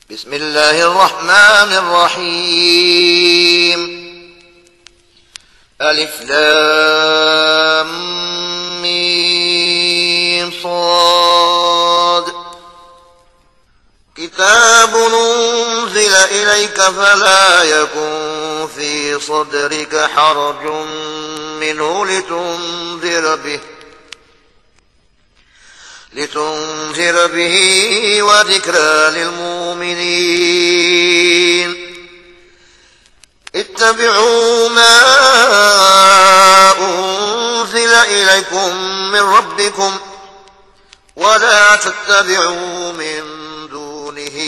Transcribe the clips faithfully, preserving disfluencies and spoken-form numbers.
بسم الله الرحمن الرحيم. ألف لام ميم صاد. كتاب أنزل إليك فلا يكن في صدرك حرج منه لتنذر به لتنذر به وذكرى للمؤمنين. اتبعوا ما أنزل إليكم من ربكم ولا تتبعوا من دونه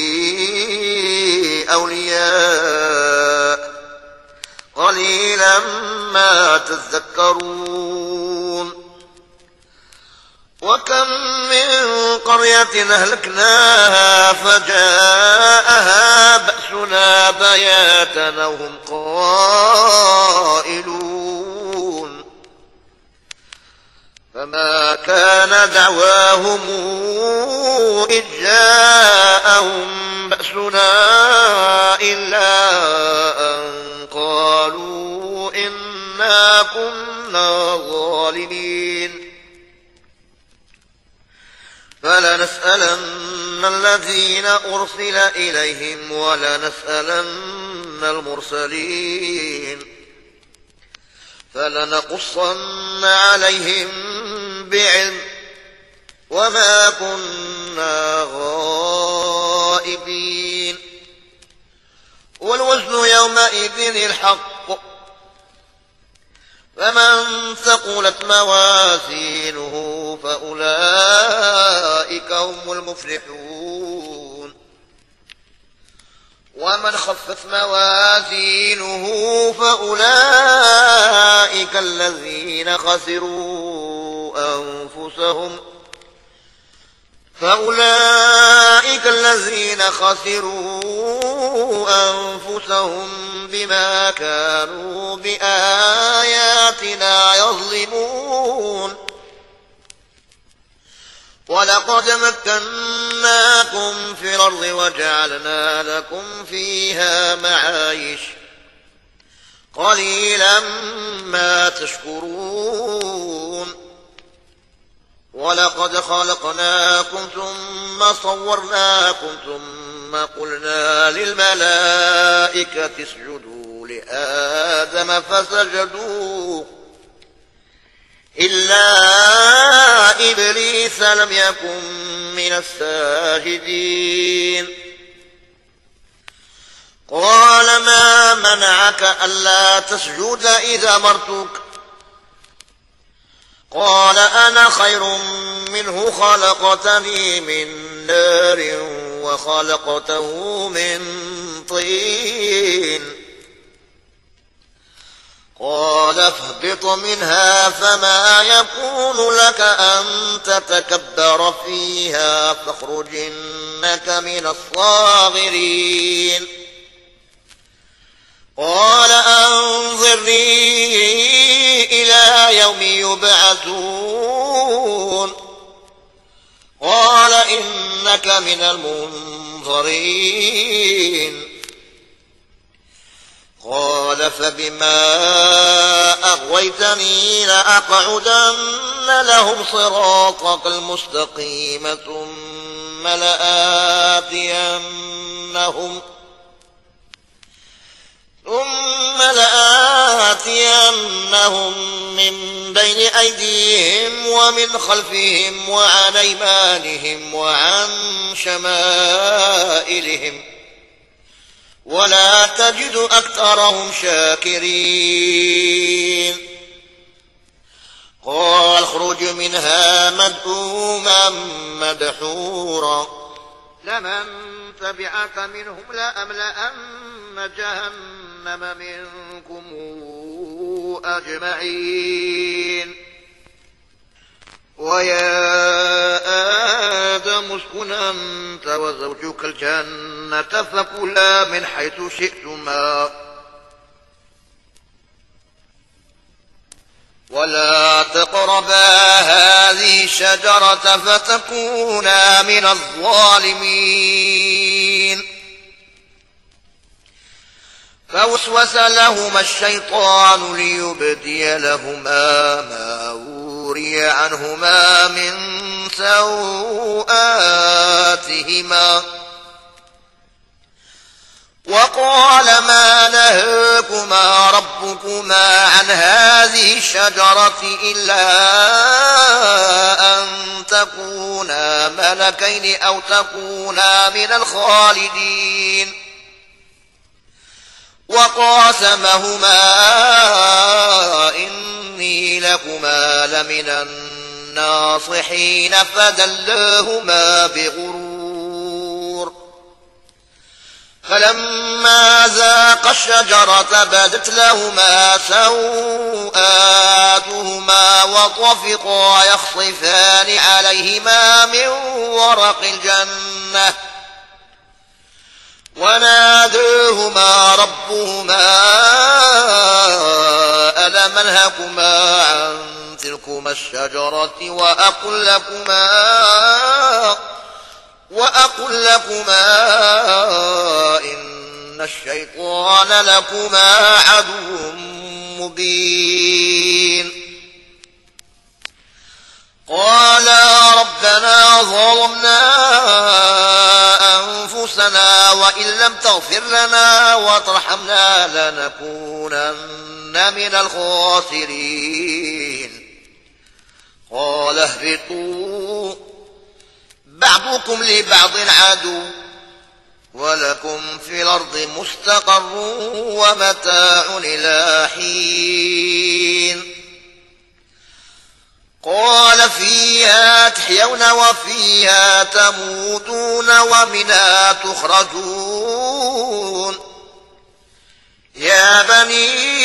أولياء قليلا ما تذكرون. وكم من قرية أهلكناها فجاءها بأسنا بياتا وهم قائلون. فما كان دعواهم إذ جاءهم بأسنا إلا أن قالوا إنا كنا ظالمين. فلنسألن الذين أرسل إليهم ولنسألن المرسلين فلنقصن عليهم بعلم وما كنا غائبين. والوزن يومئذ الحق فمن ثقلت موازينه فأولئك هم المفلحون. ومن خفت موازينه فأولئك الذين خسروا أنفسهم فأولئك الذين خسروا أنفسهم بما كانوا بآياتنا يظلمون. ولقد مكناكم في الأرض وجعلنا لكم فيها معايش قليلا ما تشكرون. ولقد خلقناكم ثم صورناكم ثم قلنا للملائكة اسجدوا لآدم فسجدوا إلا إبليس لم يكن من الساجدين. قال ما منعك ألا تسجد إذا أمرتك؟ قال أنا خير منه خلقتني من نار وخلقته من طين. قال فاهبط منها فما يكون لك أن تتكبر فيها فاخرج إنك من الصاغرين. قال أنظرني إلى يوم يبعثون. قال إنك من المنظرين. قال فبما أغويتني لأقعدن لهم صراطك المستقيم ثم لآتينهم ثم لآتينهم من بين أيديهم ومن خلفهم وعن أيمانهم وعن شمائلهم ولا تجد أكثرهم شاكرين. قال اخرج منها مذءوما مدحورا لمن تبعك منهم لأملأن جهنم منكم أجمعين. ويا آدم اسكن أنت وزوجك الجنة فكلا من حيث شئتما ولا تقربا هذه الشجرة فتكونا من الظالمين. فوسوس لهما الشيطان ليبدي لهما ما وري عنهما من سوآتهما وقال ما نهاكما ربكما عن هذه الشجرة إلا أن تكونا ملكين أو تكونا من الخالدين وقاسمهما إني لكما لمن الناصحين فدلاهما بغرور فلما ذاقا الشجرة بدت لهما سوآتهما وطفقا يخصفان عليهما من ورق الجنة وناداهما ربهما ألم أنهكما عن تلكما الشجرة وأقل لكما وأقل لكما إن الشيطان لكما عدو مبين قالا ربنا ظلمنا أنفسنا وإن لم تغفر لنا وترحمنا لنكونن من الخاسرين قال اهبطوا بعضكم لبعض عدو ولكم في الأرض مستقر ومتاع إلى حين قال فيها تحيون وفيها تموتون ومنها تخرجون يا بني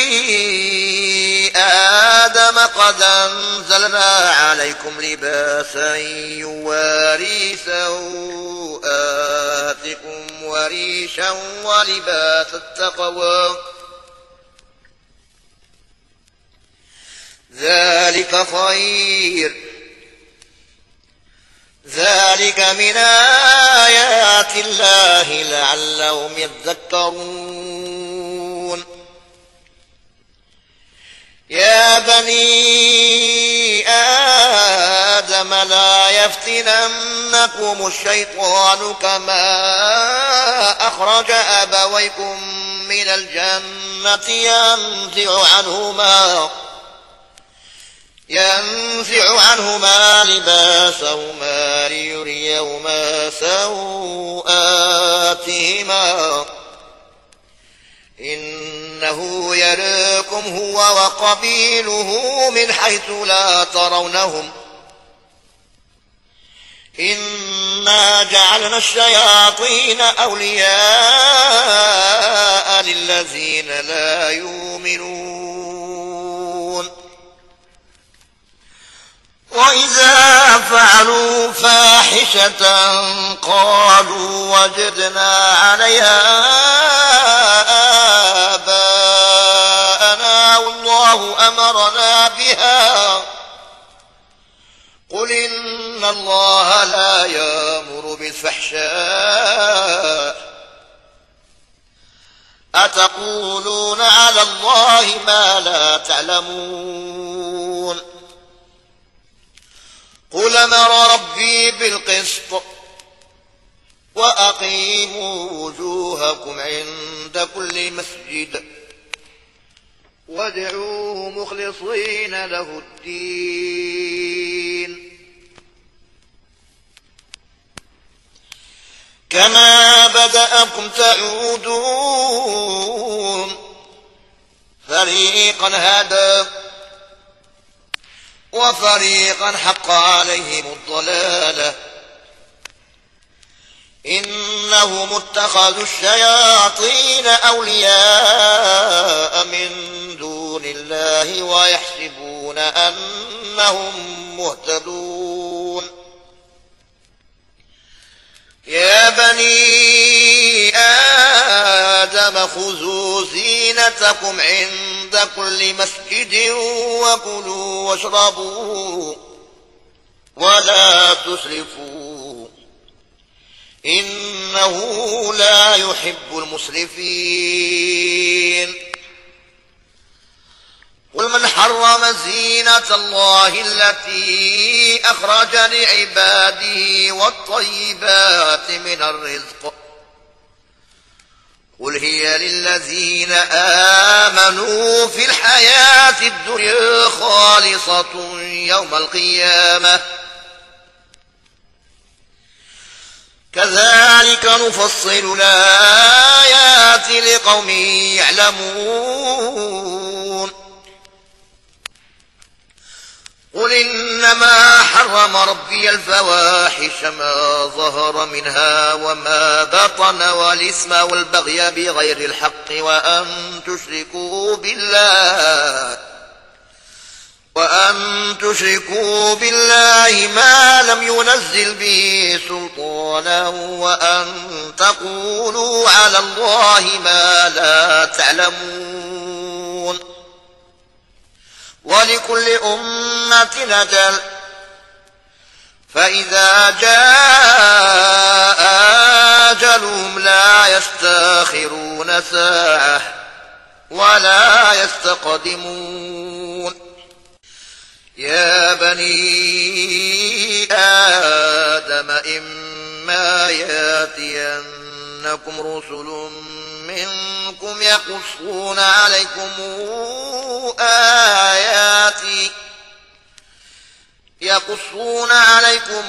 آدم قد أنزلنا عليكم لباسا يواري سوآتكم وريشا ولباس التقوى ذلك خير ذلك من آيات الله لعلهم يذكرون يا بني آدم لا يفتننكم الشيطان كما أخرج أبويكم من الجنة ينزع عنهما ينزع عنهما لباسهما ليريهما سوآتهما إنه يراكم هو وقبيله من حيث لا ترونهم إنا جعلنا الشياطين أولياء للذين لا يؤمنون وإذا فعلوا فاحشة قالوا وجدنا عليها آباءنا والله أمرنا بها قل إن الله لا يأمر بالفحشاء أتقولون على الله ما لا تعلمون قل أمر ربي بالقسط وأقيموا وجوهكم عند كل مسجد وادعوه مخلصين له الدين كما بدأكم تعودون فريقا هدى وفريقا حق عليهم الضلالة إنهم اتخذوا الشياطين أولياء من دون الله ويحسبون أنهم مهتدون يا بني آدم خذوا زينتكم عند كل مسجد وكلوا واشربوا ولا تسرفوا إنه لا يحب المسرفين. قل من حرم زينة الله التي أخرج لعباده والطيبات من الرزق قل هي للذين آمنوا في الحياة الدنيا خالصة يوم القيامة كذلك نفصل الآيات لقوم يعلمون. قل إنما حرم ربي الفواحش ما ظهر منها وما بطن والإثم والبغي بغير الحق وأن تشركوا بالله وأن تشركوا بالله ما لم ينزل به سلطانا وأن تقولوا على الله ما لا تعلمون. ولكل أمة أجل فإذا جاء أجلهم لا يستأخرون ساعة ولا يستقدمون. يا بني آدم إما يأتينكم رسل منكم يقصون عليكم آياتي يقصون عليكم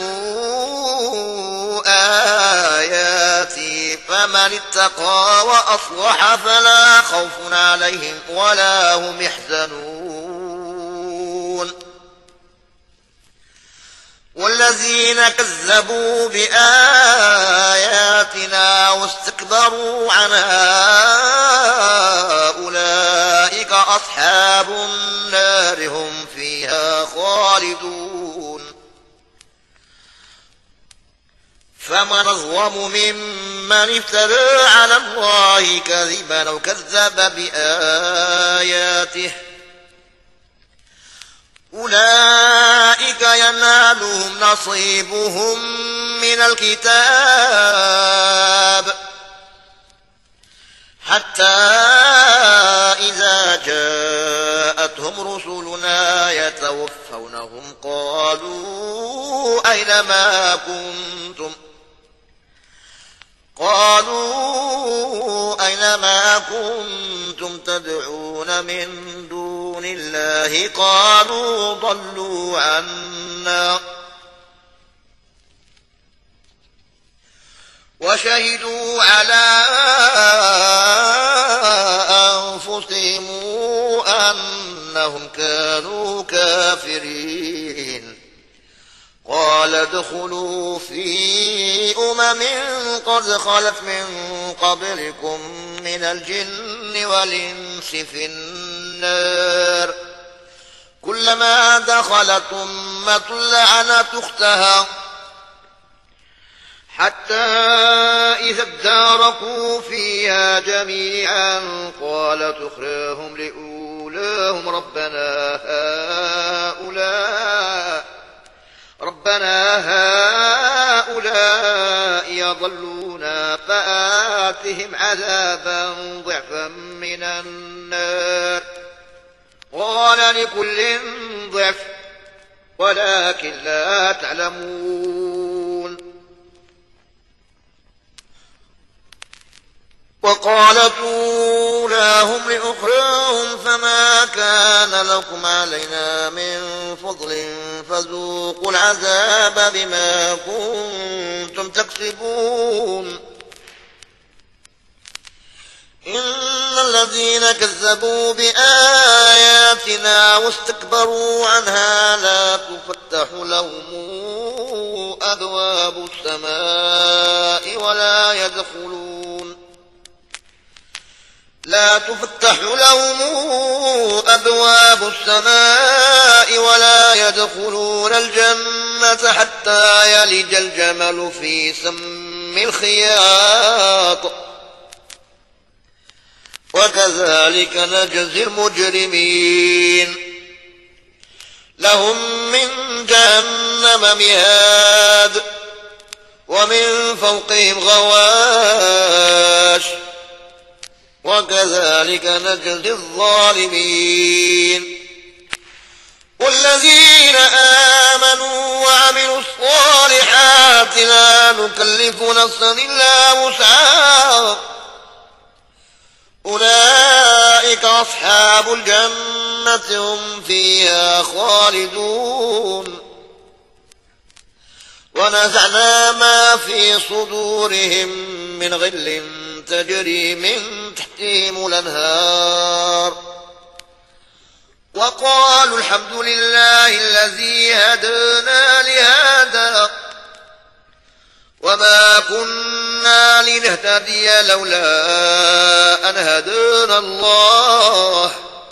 آياتي فمن اتقى وأصلح فلا خوف عليهم ولا هم يحزنون. والذين كذبوا بآياتنا واستكبروا عنها أولئك أصحاب النار هم فيها خالدون. فمن أظلم ممن افترى على الله كذبا أو كذب بآياته أولئك ينالهم نصيبهم من الكتاب حتى إذا جاءتهم رسلنا يتوفونهم قالوا أين ما كنتم قالوا أين ما كنتم تدعون من دون الله قالوا ضلوا عنا وشهدوا على أنفسهم أنهم كانوا كافرين. قال ادخلوا في أمم قد خلت من قبلكم من الجن والإنس في النار كلما دخلت أمة لعنت أختها حتى إذا اداركوا فيها جميعا قالت أخراهم لأولاهم ربنا هؤلاء ربنا هؤلاء يضلونا فآتهم عذابا ضعفا من النار قال لكل ضعف ولكن لا تعلمون. وقالت أولاهم لأخراهم فما كان لكم علينا من فضل فذوقوا العذاب بما كنتم تكسبون. إن الذين كذبوا بآياتنا واستكبروا عنها لا تفتح لهم أبواب السماء ولا يدخلون لا تفتح لهم أبواب السماء ولا يدخلون الجنة حتى يلج الجمل في سم الخياط وكذلك نجزي المجرمين. لهم من جهنم مهاد ومن فوقهم غواش وكذلك نجزي الظالمين والذين آمنوا وعملوا الصالحات لا نكلف نفسا إلا وسعها أولئك أصحاب الجنة هم فيها خالدون ونزعنا ما في صدورهم من غل تجري من تحتهم الأنهار وقالوا الحمد لله الذي هدانا لهذا وما كنا لنهتدي لولا أن هدانا الله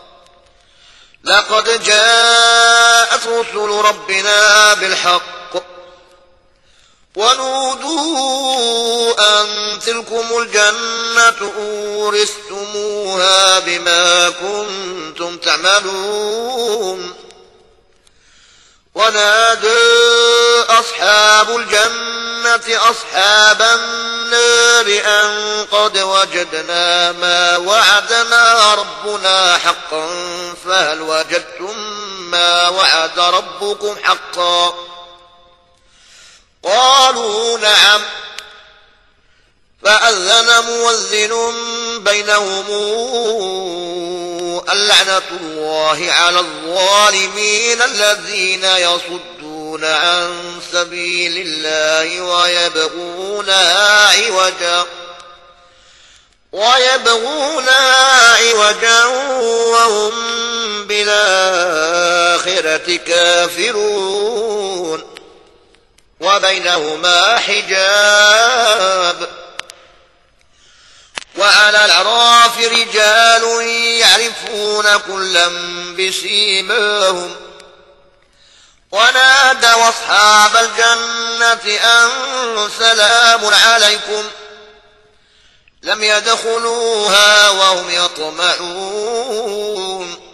لقد جاءت رسل ربنا بالحق ونودوا أن تلكم الجنة أورثتموها بما كنتم تعملون ونادى أصحاب الجنة أصحاب النار أن قد وجدنا ما وعدنا ربنا حقا فهل وجدتم ما وعد ربكم حقا قالوا نعم فأذن مؤذن بينهم اللعنة الله على الظالمين الذين يصدون عن سبيل الله ويبغونها عوجا ويبغونها عوجا وهم بالآخرة كافرون وبينهما حجاب وعلى الأعراف رجال يعرفون كلا بسيماهم ونادوا أصحاب الجنة أن سلام عليكم لم يدخلوها وهم يطمعون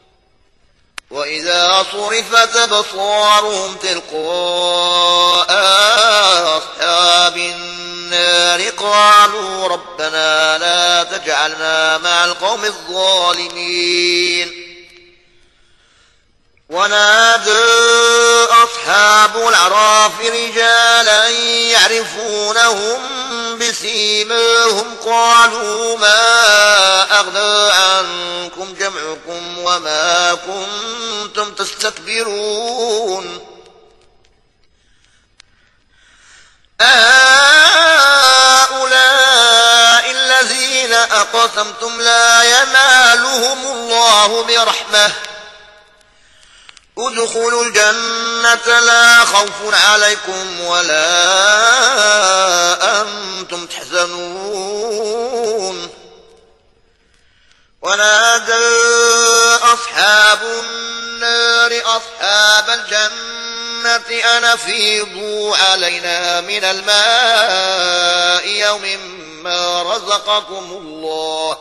وإذا صرفت أبصارهم تلقاء أصحاب النار قالوا ربنا لا تجعلنا مع القوم الظالمين ونادى أصحاب الأعراف رجالا يعرفونهم بسيماهم قالوا ما أغنى عنكم جمعكم وما كنتم تستكبرون أهؤلاء الذين أقسمتم لا ينالهم الله برحمة ادخلوا الجنة لا خوف عليكم ولا أنتم تحزنون ونادى أصحاب النار أصحاب الجنة أن أفيضوا علينا من الماء يوم ما رزقكم الله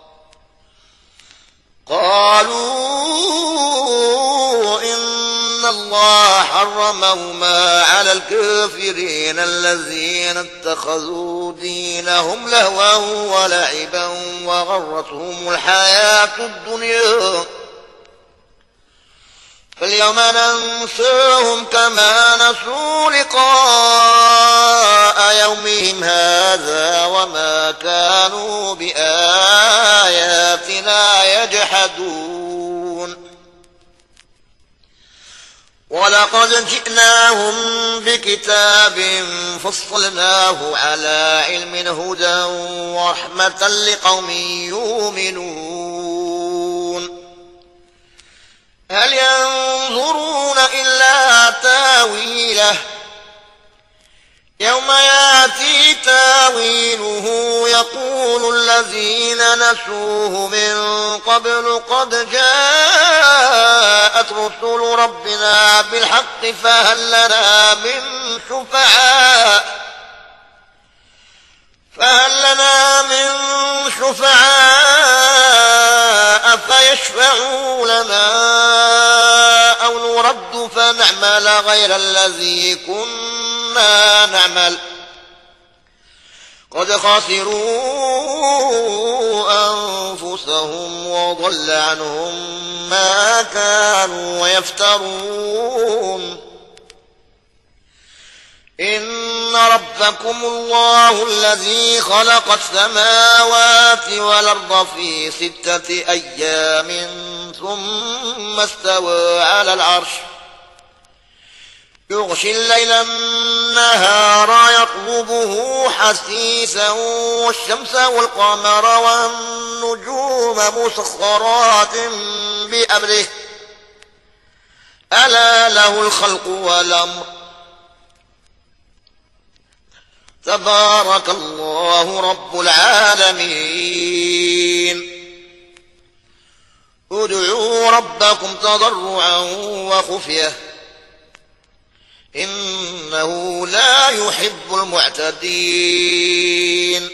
قالوا إن الله حرمهما على الكافرين الذين اتخذوا دينهم لهوا ولعبا وغرتهم الحياة الدنيا فاليوم ننساهم كما نسوا لقاء يومهم هذا وما كانوا بآياتنا يجحدون ولقد جئناهم بكتاب فصلناه على علم هدى ورحمة لقوم يؤمنون هل ينظرون إلا تاويله يوم ياتي تاويله يقول الذين نسوه من قبل قد جاءت رسل ربنا بالحق فهل لنا من شفعاء فهل لنا من شفعاء فيشفعوا لنا أو نرد فنعمل غير الذي كنا نعمل قد خسروا أنفسهم وضل عنهم ما كانوا يفترون إن ربكم الله الذي خلق السماوات والأرض في ستة أيام ثم استوى على العرش يغشي الليل النهار يطلبه حثيثا والشمس والقمر والنجوم مسخرات بأمره ألا له الخلق والأمر تبارك الله رب العالمين ادعوا ربكم تضرعا وخفية إنه لا يحب المعتدين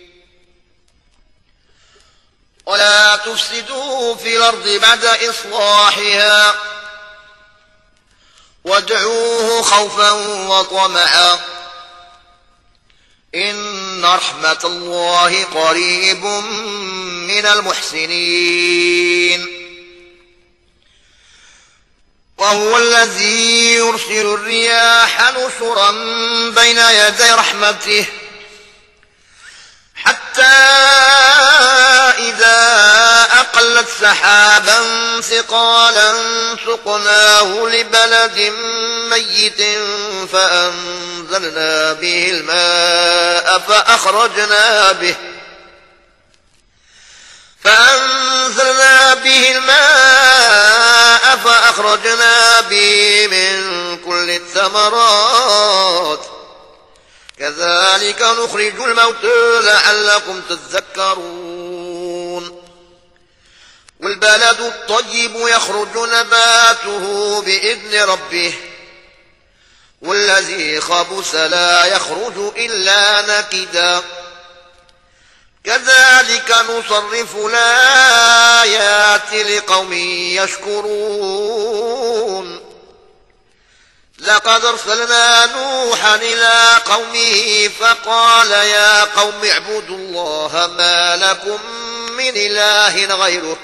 ولا تفسدوا في الأرض بعد إصلاحها وادعوه خوفا وطمعا إن رحمة الله قريب من المحسنين وهو الذي يرسل الرياح نشرا بين يدي رحمته حتى إذا أقلت سحابا ثقالا سقناه لبلد ميت فأنزلنا به الماء فأخرجنا به فأنزلنا به الماء فأخرجنا به من كل الثمرات كذلك نخرج الموتى لعلكم تذكرون والبلد الطيب يخرج نباته بإذن ربه والذي خبث لا يخرج إلا نكدا كذلك نصرف الآيات لقوم يشكرون لقد أرسلنا نوحا إلى قومه فقال يا قوم اعبدوا الله ما لكم من إله غيره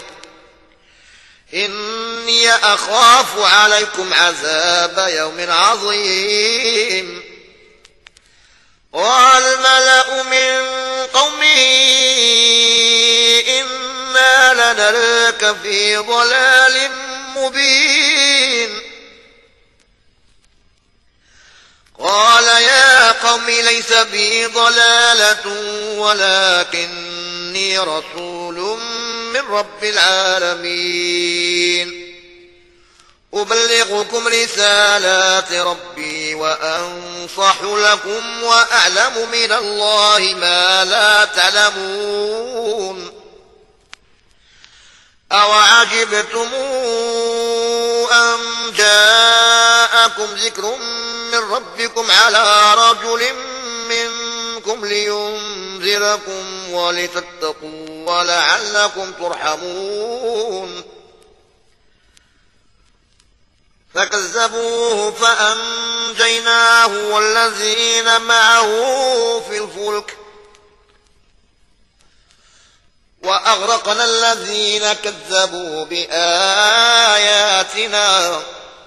إني أخاف عليكم عذاب يوم عظيم والملأ من قومه إنا لنراك في ضلال مبين قال يا قوم ليس بي ضلالة ولكني رسول من رب العالمين أبلغكم رسالات ربي وأنصح لكم وأعلم من الله ما لا تعلمون أوعجبتم أن جاءكم ذكر من ربكم على رجل منكم لينذركم ولتتقوا ولعلكم ترحمون فكذبوه فأنجيناه والذين معه في الفلك وأغرقنا الذين كذبوا بآياتنا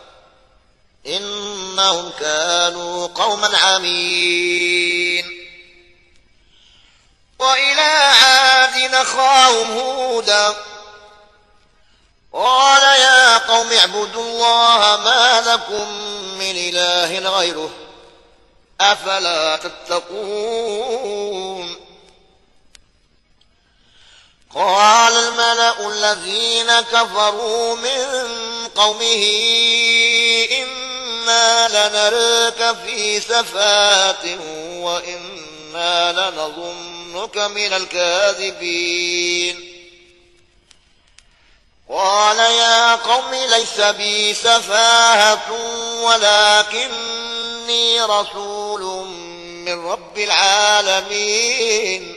إنهم كانوا قوما عمين وإلى عاد أخاهم هودا قال يا قوم اعبدوا الله ما لكم من إله غيره أفلا تتقون قال الملأ الذين كفروا من قومه إنا لنراك في سفاهة وإنا لنظنك من الكاذبين قال يا قوم ليس بي سفاهة ولكني رسول من رب العالمين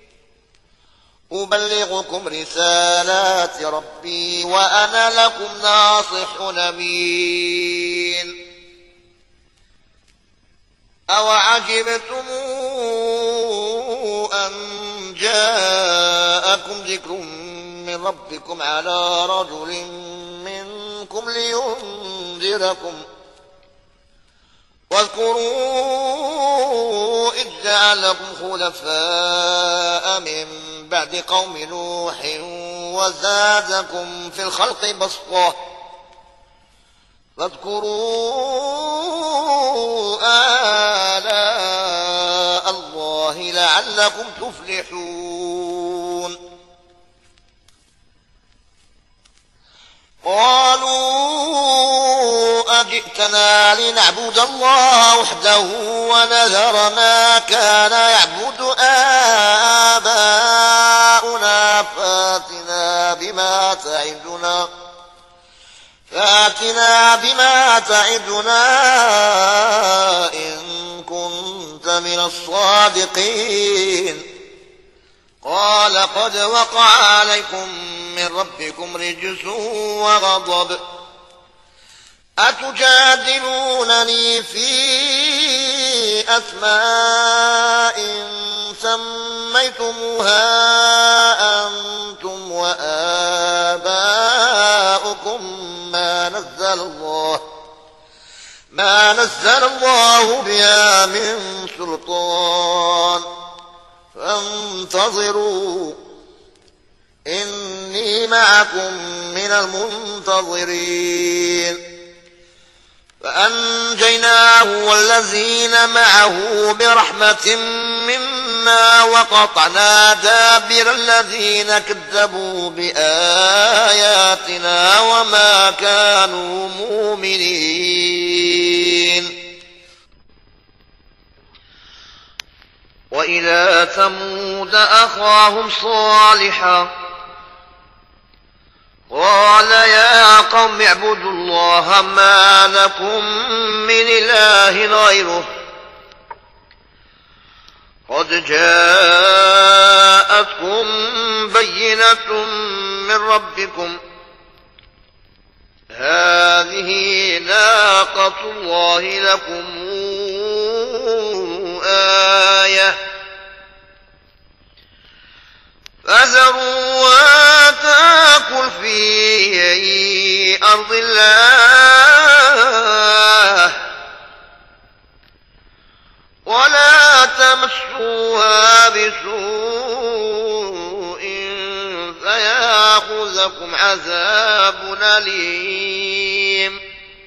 أبلغكم رسالات ربي وأنا لكم ناصح أمين أوعجبتم جاءكم ذكر من ربكم على رجل منكم لينذركم واذكروا إذ جعلكم خلفاء من بعد قوم نوح وزادكم في الخلق بسطة فاذكروا آلاء الله لعلكم تفلحون قالوا أجئتنا لنعبد الله وحده ونذر ما كان يعبد آباؤنا فاتنا بما تعدنا فاتنا بما تعدنا إن كنت من الصادقين قال قد وقع عليكم من ربكم رجس وغضب أتجادلونني في أسماء سميتموها أنتم وآباؤكم ما نزل الله ما نزل الله بها من سلطان فانتظروا إني معكم من المنتظرين فأنجيناه والذين معه برحمة منا وقطعنا دابر الذين كذبوا بآياتنا وما كانوا مؤمنين وإلى ثمود أخاهم صالحا قال يا قوم اعبدوا الله ما لكم من إله غيره قد جاءتكم بينة من ربكم هذه ناقة الله لكم آية فذروها تأكل في أرض الله ولا تمسوها بسوء فيأخذكم عذاب أليم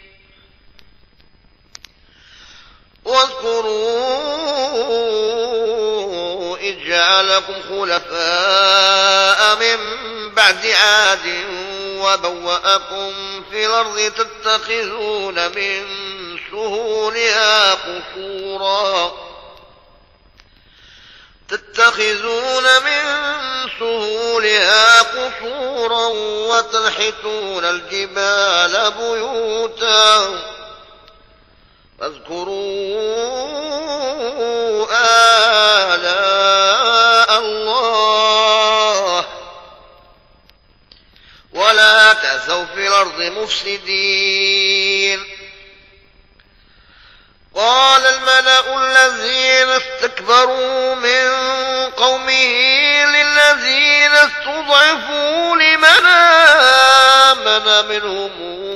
واذكروا إذ جعلكم خلفاء من بعد عاد وبوأكم في الأرض تتخذون من سهولها قصورا تتخذون من سهولها قصورا وتنحتون الجبال بيوتا فاذكروا آلاء الله ولا تعثوا في الأرض مفسدين قال الملأ الذين استكبروا من قومه للذين استضعفوا لمن آمن منهم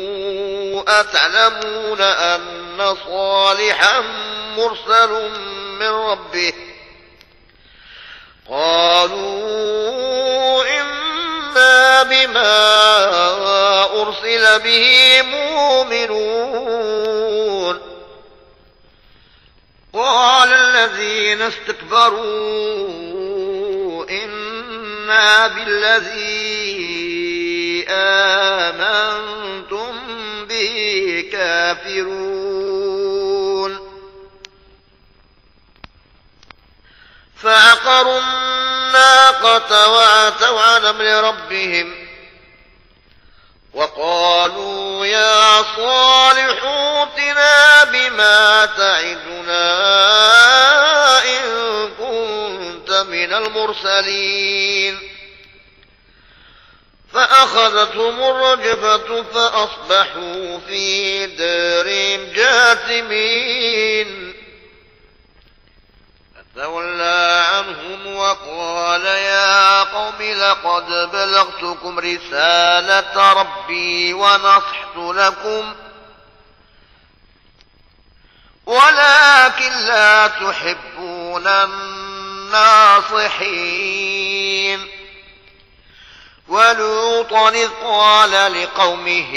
أتعلمون أن صالحا مرسل من ربه قالوا إنا بما أرسل به مؤمنون قال الذين استكبروا إنا بالذي آمنتم به كافرون فعقروا الناقة وعتوا عن أمر ربهم وقالوا يا صالح ائتنا بما تعدنا إن كنت من المرسلين فأخذتهم الرجفة فأصبحوا في دارهم جاثمين فتولى عنهم وقال يا قوم لقد بلغتكم رسالة ربي ونصحت لكم ولكن لا تحبون الناصحين. ولوطا إذ قال لقومه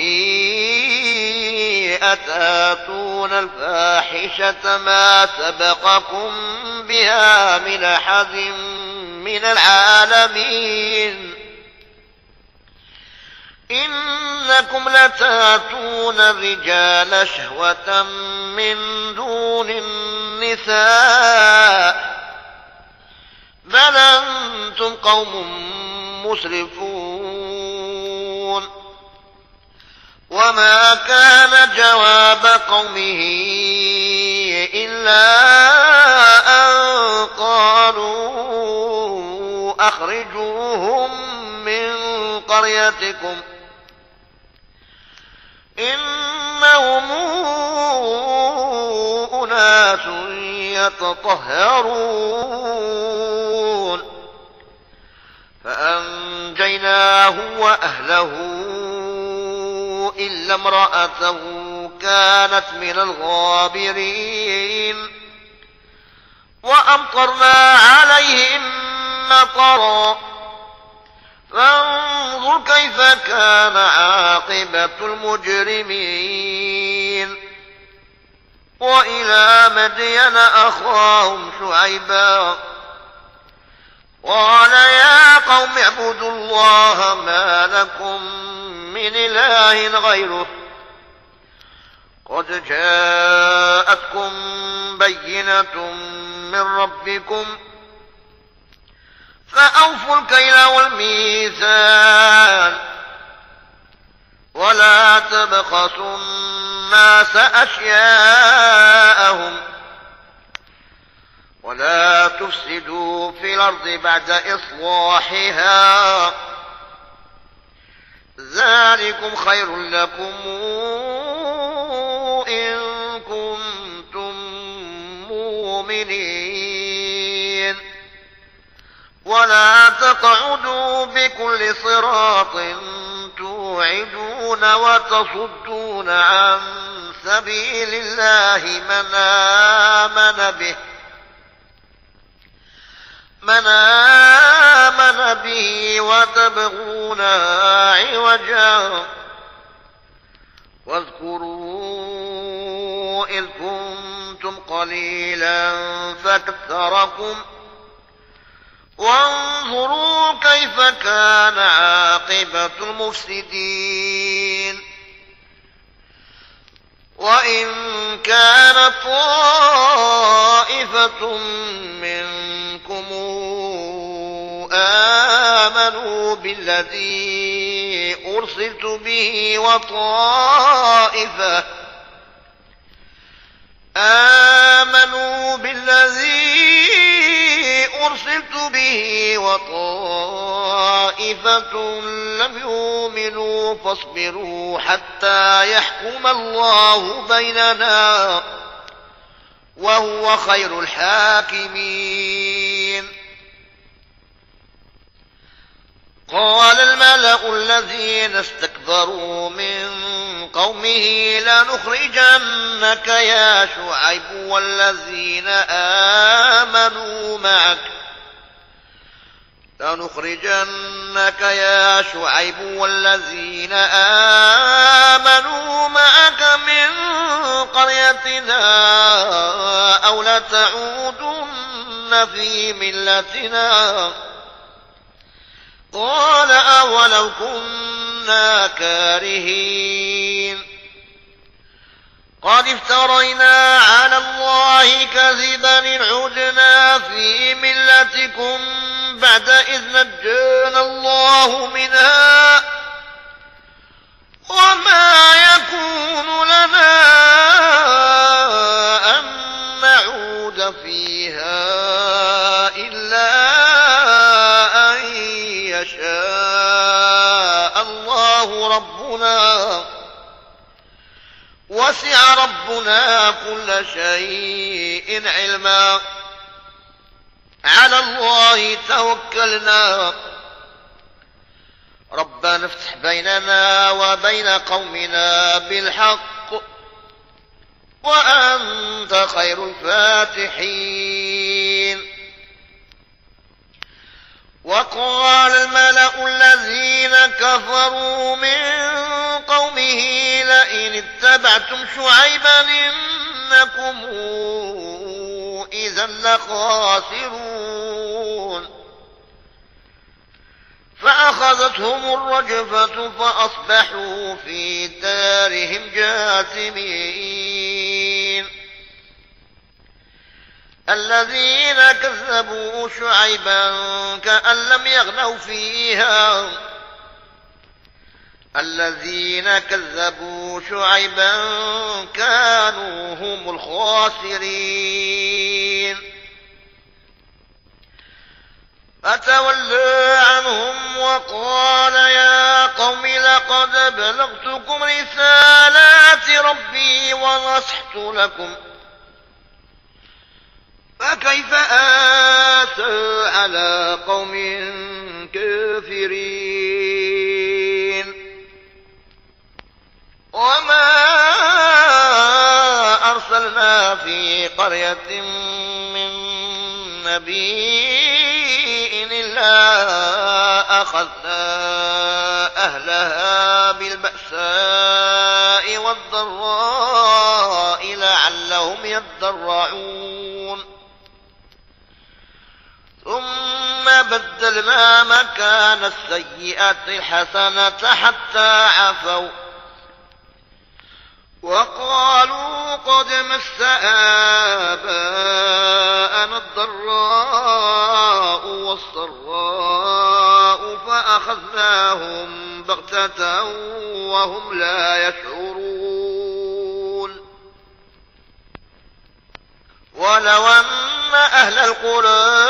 أتاتون الفاحشة ما سبقكم بها من أحد من العالمين إنكم لتاتون الرجال شهوة من دون النساء بل أنتم قوم مسرفون. وما كان جواب قومه إلا أن قالوا أخرجوهم من قريتكم إنهم أناس يتطهرون. فأنجيناه وأهله إلا امرأته كانت من الغابرين وأمطرنا عليهم مطرا فانظر كيف كان عاقبة المجرمين. وإلى مدين أخاهم شعيبا قال يا قوم اعبدوا الله ما لكم من إله غيره قد جاءتكم بينة من ربكم فأوفوا الكيل والميزان ولا تبخسوا الناس أشياءهم ولا تفسدوا في الأرض بعد إصلاحها ذلكم خير لكم إن كنتم مؤمنين. ولا تقعدوا بكل صراط توعدون وتصدون عن سبيل الله من آمن به من آمن به وتبغونها عوجا واذكروا إذ كنتم قليلا فكثركم وانظروا كيف كان عاقبة المفسدين. وإن كانت طائفة منكم آمنوا بالذي أرسلت به وطائفة آمنوا بالذي أرسلت به وطائفة لم يؤمنوا فاصبروا حتى يحكم الله بيننا وهو خير الحاكمين. قال الملأ الذين استكبروا من قومه لنخرجنك يا شعيب والذين آمنوا معك لنخرجنك يا شعيب والذين آمنوا معك من قريتنا أو لتعودن في ملتنا قال أولو كنا كارهين قد افترينا على الله كذبا إن عدنا في ملتكم بعد إذ نجانا الله منها وما يكون لنا أن نعود فيها إلا أن يشاء الله ربنا وسع ربنا كل شيء علما على الله توكلنا ربنا افتح بيننا وبين قومنا بالحق وأنت خير الفاتحين. وقال الملأ الذين كفروا من قومه لئن اتبعتم شعيبا إنكم إذا لخاسرون فأخذتهم الرجفة فأصبحوا في دارهم جاثمين. الذين كذبوا شعيبا كأن لم يغنوا فيها الذين كذبوا شعيبا كانوا هم الخاسرين. فتولى عنهم وقال يا قوم لقد بلغتكم رسالات ربي ونصحت لكم فكيف آسى على قوم كافرين. وما أرسلنا في قرية من نبي إلا أخذنا أهلها بالبأساء والضراء لعلهم يضرعون ثم بدلنا مكان السيئة الحسنة حتى عفوا وقالوا قد مس آباءنا الضراء والسراء فأخذناهم بغتة وهم لا يشعرون. ولو أن أهل القرى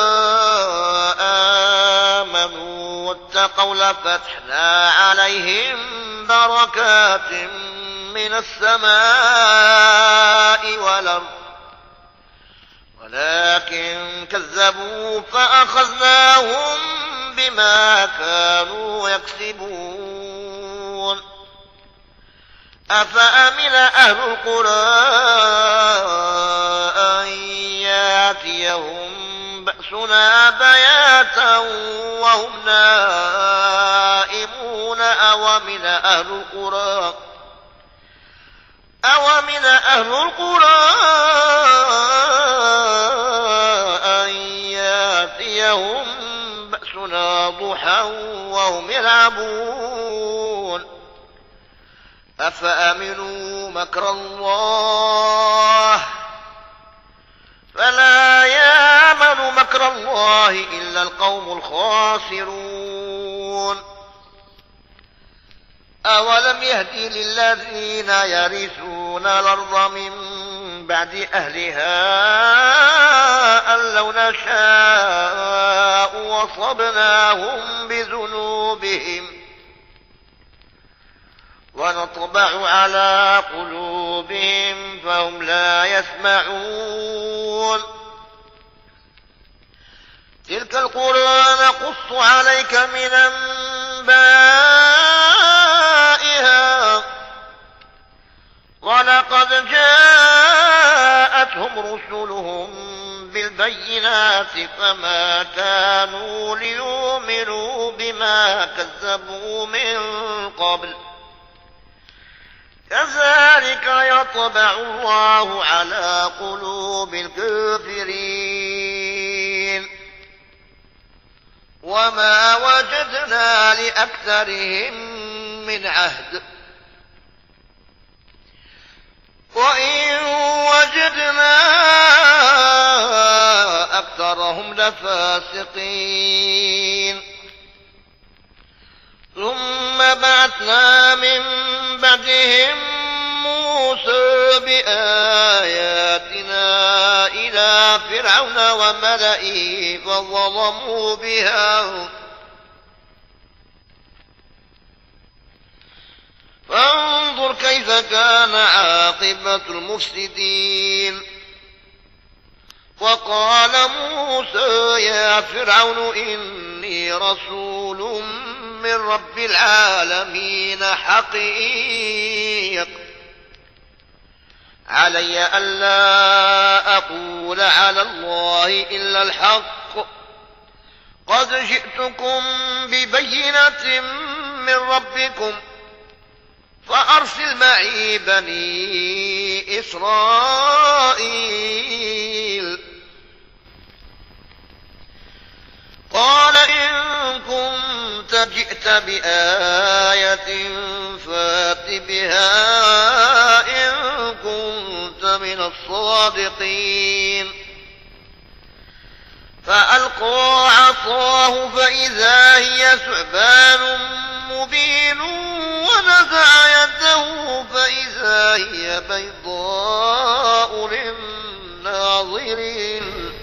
آمنوا واتقوا لفتحنا عليهم بركات من السماء والأرض ولكن كذبوا فأخذناهم بما كانوا يكسبون. أفأمن أهل القرى أن ياتيهم بأسنا بياتا وهم نائمون أومن أهل القرى أومن أهل القرى أن ياتيهم بأسنا ضحى وهم يلعبون. أفأمنوا مكر الله فلا يأمن مكر الله إلا القوم الخاسرون. أولم يهدي للذين يرثون الأرض من بعد أهلها أن لو نشاء وصبناهم بذنوبهم ونطبع على قلوبهم فهم لا يسمعون. تلك القرى نقص عليك من أنبائها ولقد جاءتهم رسلهم بالبينات فما كانوا ليؤمنوا بما كذبوا من قبل كذلك يطبع الله على قلوب الكافرين. وما وجدنا لأكثرهم من عهد وإن وجدنا أكثرهم لفاسقين. ثم بعثنا من بعدهم موسى بآياتنا إلى فرعون وملئه فظلموا بها فانظر كيف كان عاقبة المفسدين. وقال موسى يا فرعون إني رسول من رب العالمين حقيق علي ألا أقول على الله إلا الحق قد جئتكم ببينة من ربكم فأرسل معي بني إسرائيل قال إن كنت جئت بآية فات بها إن كنت من الصادقين فألقى عصاه فإذا هي ثعبان مبين ونزع يده فإذا هي بيضاء للناظرين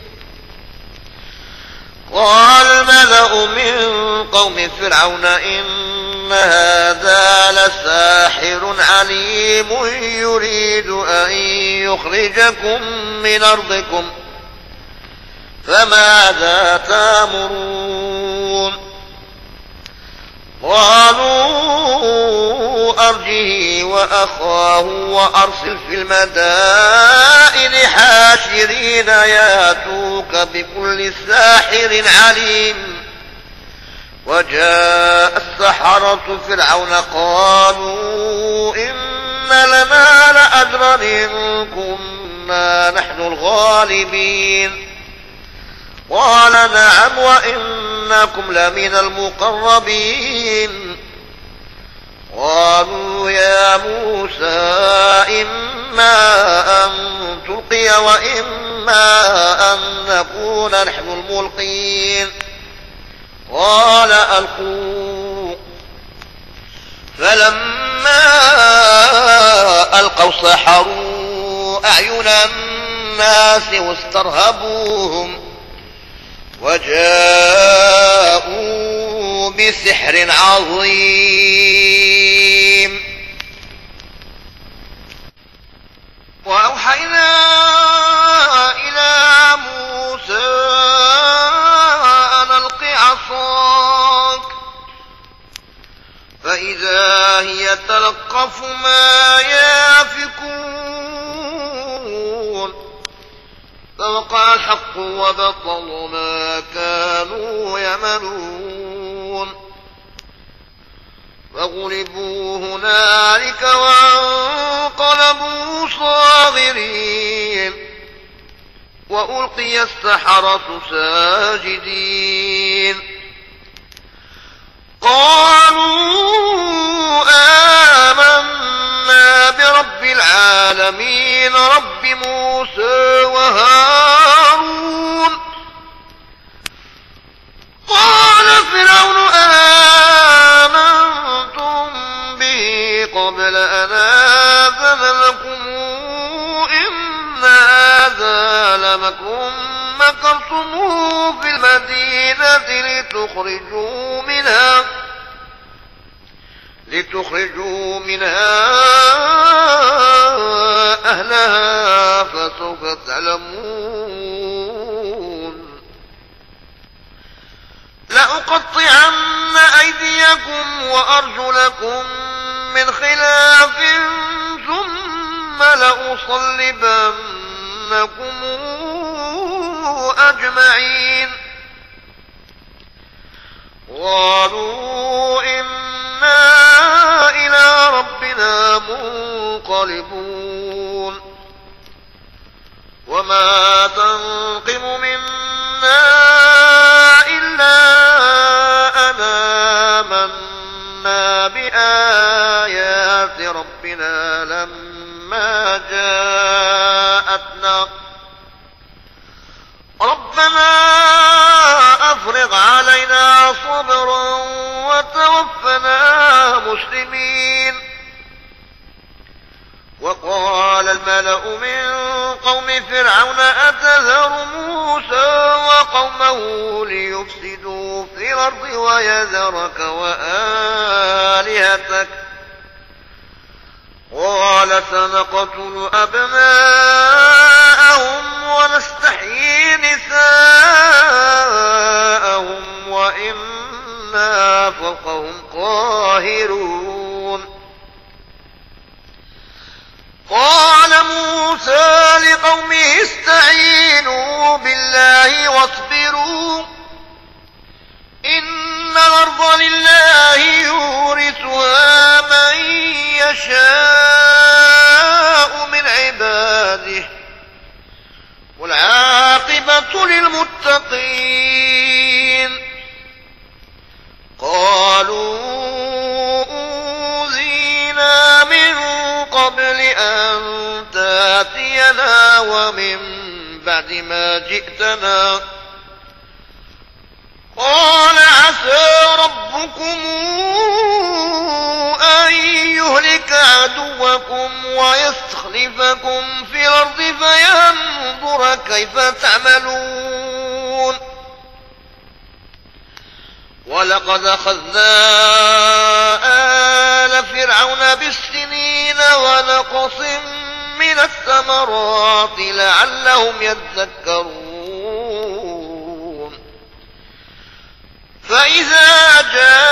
قال الملأ من قوم فرعون إن هذا لساحر عليم يريد أن يخرجكم من أرضكم فماذا تأمرون قالوا أرجه وأخاه وأرسل في المدائن حاشرين ياتوك بكل ساحر عليم وجاء السحرة فرعون قالوا إن لنا لأجرا إن كنا نحن الغالبين قال نعم وإنكم لمن المقربين قالوا يا موسى إما أن تلقي وإما أن نكون نحن الملقين قال ألقوا فلما ألقوا سحروا أعين الناس واسترهبوهم وجاءوا بسحر عظيم وأوحينا إلى موسى أن ألق عصاك فإذا هي تلقف ما يافكون فوقع الحق وبطل ما كانوا يعملون فغلبوا هنالك وانقلبوا صاغرين وألقي السحرة ساجدين قالوا آمنا برب العالمين رب موسى وهارون قال فرعون آمنتم به قبل أن آذن لكم إن هذا لمكر مكرتموه في المدينة لتخرجوا منها لتخرجوا منها أهلها فسوف تعلمون لأقطعن أيديكم وأرجلكم من خلاف ثم لأصلبنكم أجمعين قالوا إنا إلى ربنا منقلبون وما تنقم منا إلا أن آمنا بآيات ربنا لما جاءتنا ربنا أفرغ علينا صبرا وتوفنا مسلمين وقال الملأ من قوم فرعون أتذر موسى وقومه ليفسدوا في الأرض ويذرك وآلهتك قال سنقتل أبناءهم ونستحيي نساءهم وإنا فوقهم قاهرون. قال موسى لقومه استعينوا بالله واصبروا إن الأرض لله يورثها من يشاء من عباده والعاقبة للمتقين. قالوا أوذينا من قبل أن تأتينا ومن بعد ما جئتنا. قال عسى ربكم أن يهلك عدوكم ويستخلفكم في الأرض فينظر كيف تعملون. ولقد أخذنا آل فرعون بالسنين ونقص من الثمرات لعلهم يذكرون. فإذا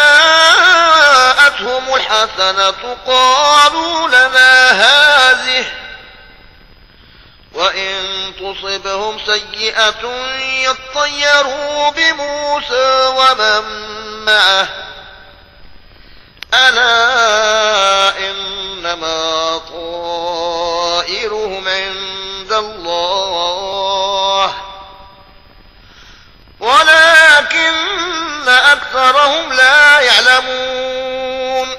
جاءتهم الحسنة قالوا لنا هذه وإن تصبهم سيئة يطيروا بموسى ومن معه ألا إنما طائرهم عند الله ولكن أكثرهم لا يعلمون.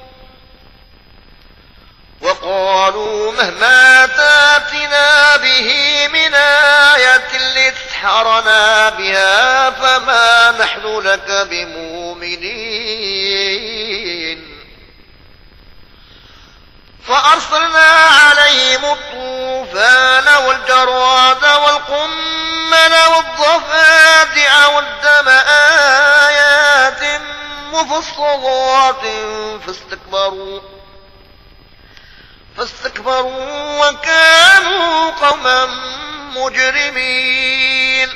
وقالوا مهما تاتنا به من آية لتسحرنا بها فما نحن لك بمؤمنين. فأرسلنا عليهم الطوفان والجراد والقمل والضفادع والدم آيات مفصلات فاستكبروا فاستكبروا وكانوا قوما مجرمين.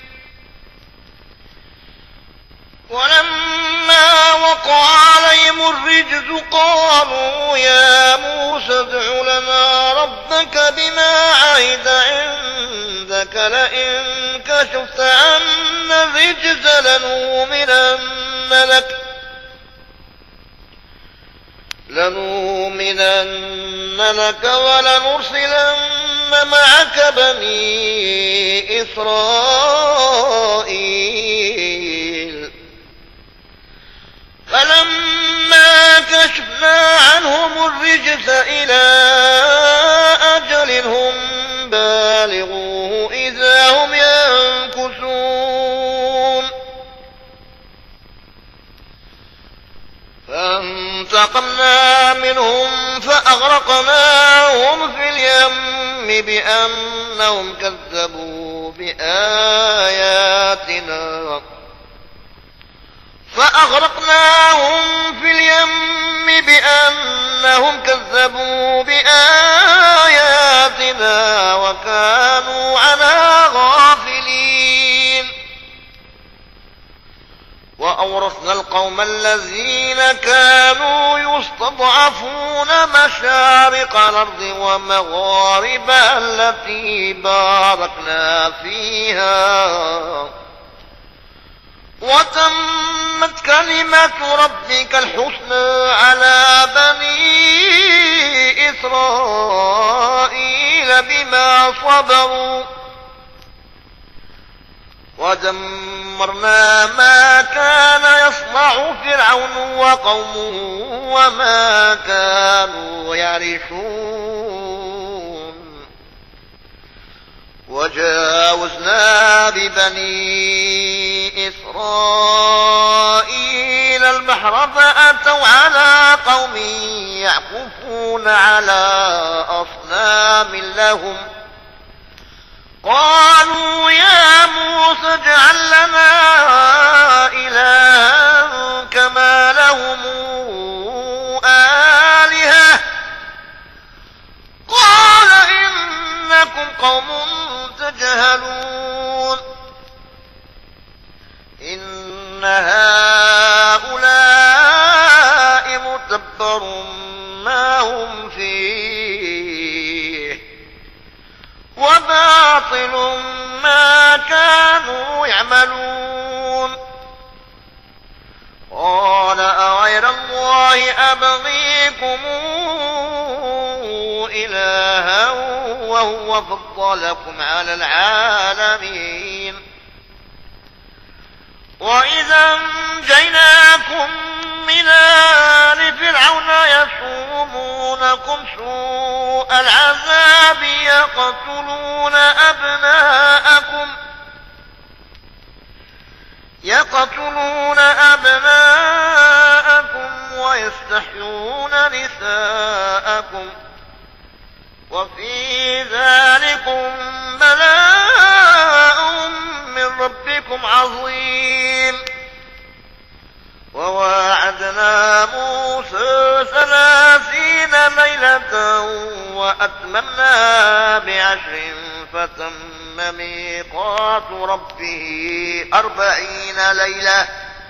ولما وقع عليهم الرجز قالوا يا موسى ادع لنا ربك بما عهد عندك لئن كشفت عنا الرجز لنؤمنن لك لنؤمنن لك ولنرسلن معك بني إسرائيل. فلما كشفنا عنهم الرجس إلى أجل هم بالغوه إذا هم ينكثون. فانتقمنا منهم فأغرقناهم في اليم بأنهم كذبوا بآياتنا فأغرقناهم في اليم بأنهم كذبوا بآياتنا وكانوا عنها غافلين. وأورثنا القوم الذين كانوا يستضعفون مشارق الأرض ومغاربها التي باركنا فيها وتمت كلمة ربك الحسنى على بني إسرائيل بما صبروا ودمرنا ما كان يصنع فرعون وقومه وما كانوا يعرشون. وجاوزنا ببني إسرائيل البحر فأتوا على قوم يعكفون على أصنام لهم قالوا يا موسى اجعل لنا إلها كما لهم آلهة قال إنكم قوم يجهلون إن هؤلاء متبر ما هم فيه وباطل ما كانوا يعملون قال أغير الله أبغيكم إلها وهو فضلكم على العالمين وإذا أنجيناكم من آل فرعون يسومونكم سوء العذاب يقتلون أبناءكم يقتلون أبناءكم ويستحيون نساءكم وفي ذلكم بلاء من ربكم عظيم وواعدنا موسى ثلاثين ليلة وأتممنا بعشر فتم ميقات ربه أربعين ليلة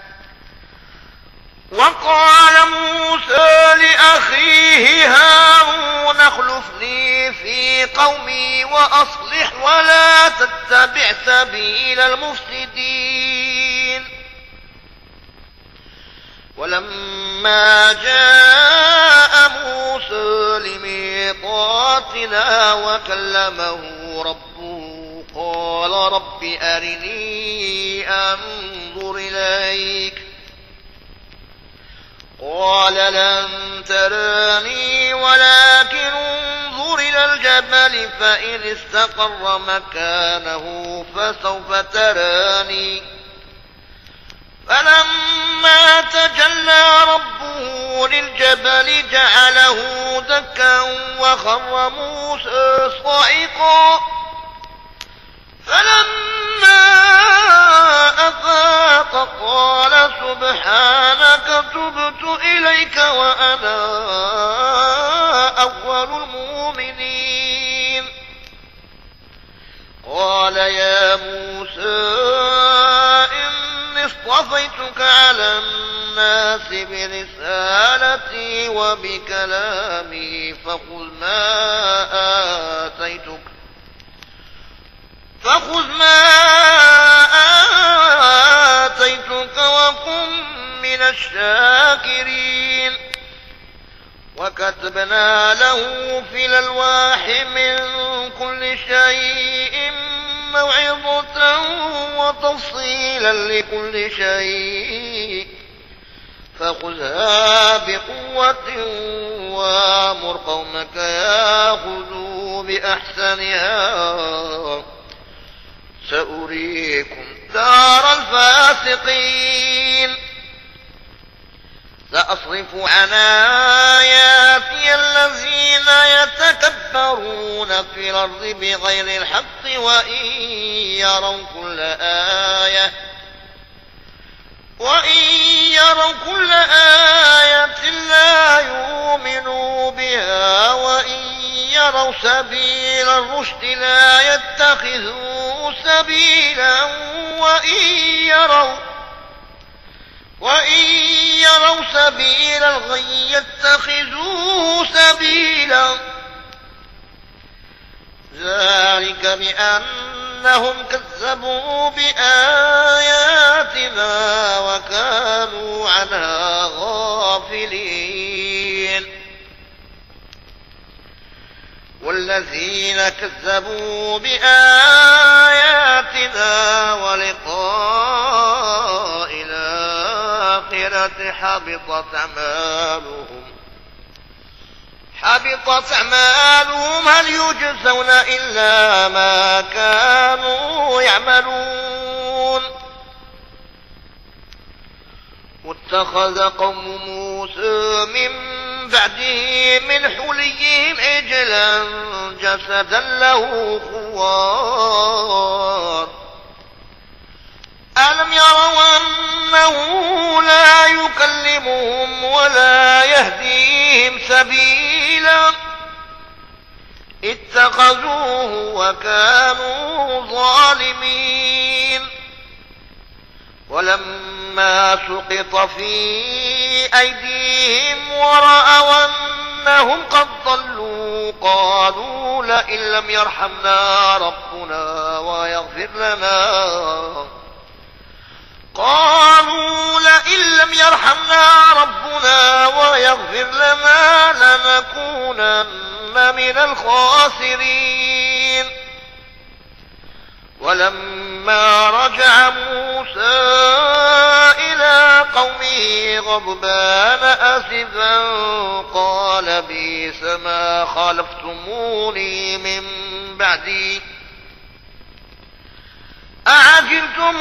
وقال موسى لأخيه هارون اخلفني في قومي وأصلح ولا تتبع سبيل المفسدين ولما جاء موسى لميقاتنا وكلمه ربه قال رب أرني أنظر إليك قال لن تراني ولكن انظر إلى الجبل فإن استقر مكانه فسوف تراني فلما تجلى ربه للجبل جعله دكا وخر موسى صعقا فلما أفاق قال سبحانك تبت إليك وأنا أول المؤمنين قال يا موسى إني اصطفيتك على الناس برسالتي وبكلامي فخذ ما آتيتك فخذ ما آتيتك وكن من الشاكرين وكتبنا له في الألواح من كل شيء موعظة وتفصيلا لكل شيء فخذها بقوة وامر قومك ياخذوا بأحسنها سأريكم دار الفاسقين سأصرف عن آياتي الذين يتكبرون في الأرض بغير الحق وإن يروا كل آية وإن يروا كل آية لا يؤمنوا بها وإن يروا سبيل الرشد لا يتخذوا سبيلا وإن يروا وإن يروا سبيل الغي يتخذوه سبيلا ذلك بأنهم كذبوا بآياتنا وكانوا عنها غافلين والذين كذبوا بآياتنا ولقاء الآخرة حبطت أعمالهم حبطت أعمالهم هل يجزون إلا ما كانوا يعملون واتخذ قوم موسى من بعده من حليهم عجلا جسدا له خوار ألم يروا أنه لا يكلمهم ولا يهديهم سبيلا اتخذوه وكانوا ظالمين. ولما سقط في أيديهم ورأوا أنهم قد ضلوا قالوا لئن لم يرحمنا ربنا ويغفر لنا قالوا لئن لم يرحمنا ربنا ويغفر لنا لنكونن من الخاسرين. ولما رجع موسى إلى قومه غضبان آسفا قال بئس ما خلفتموني من بعدي أعجلتم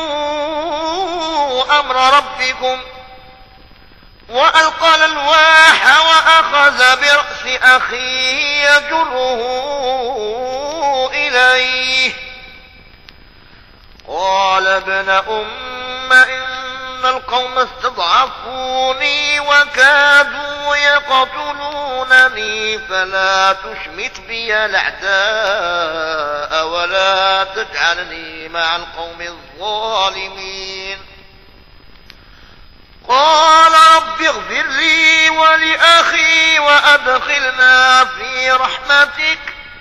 أمر ربكم وألقى الألواح وأخذ برأس أخيه يجره إليه قال ابن أم إن القوم استضعفوني وكادوا يقتلونني فلا تشمت بي الأعداء ولا تجعلني مع القوم الظالمين. قال رب اغفر لي ولأخي وأدخلنا في رحمتك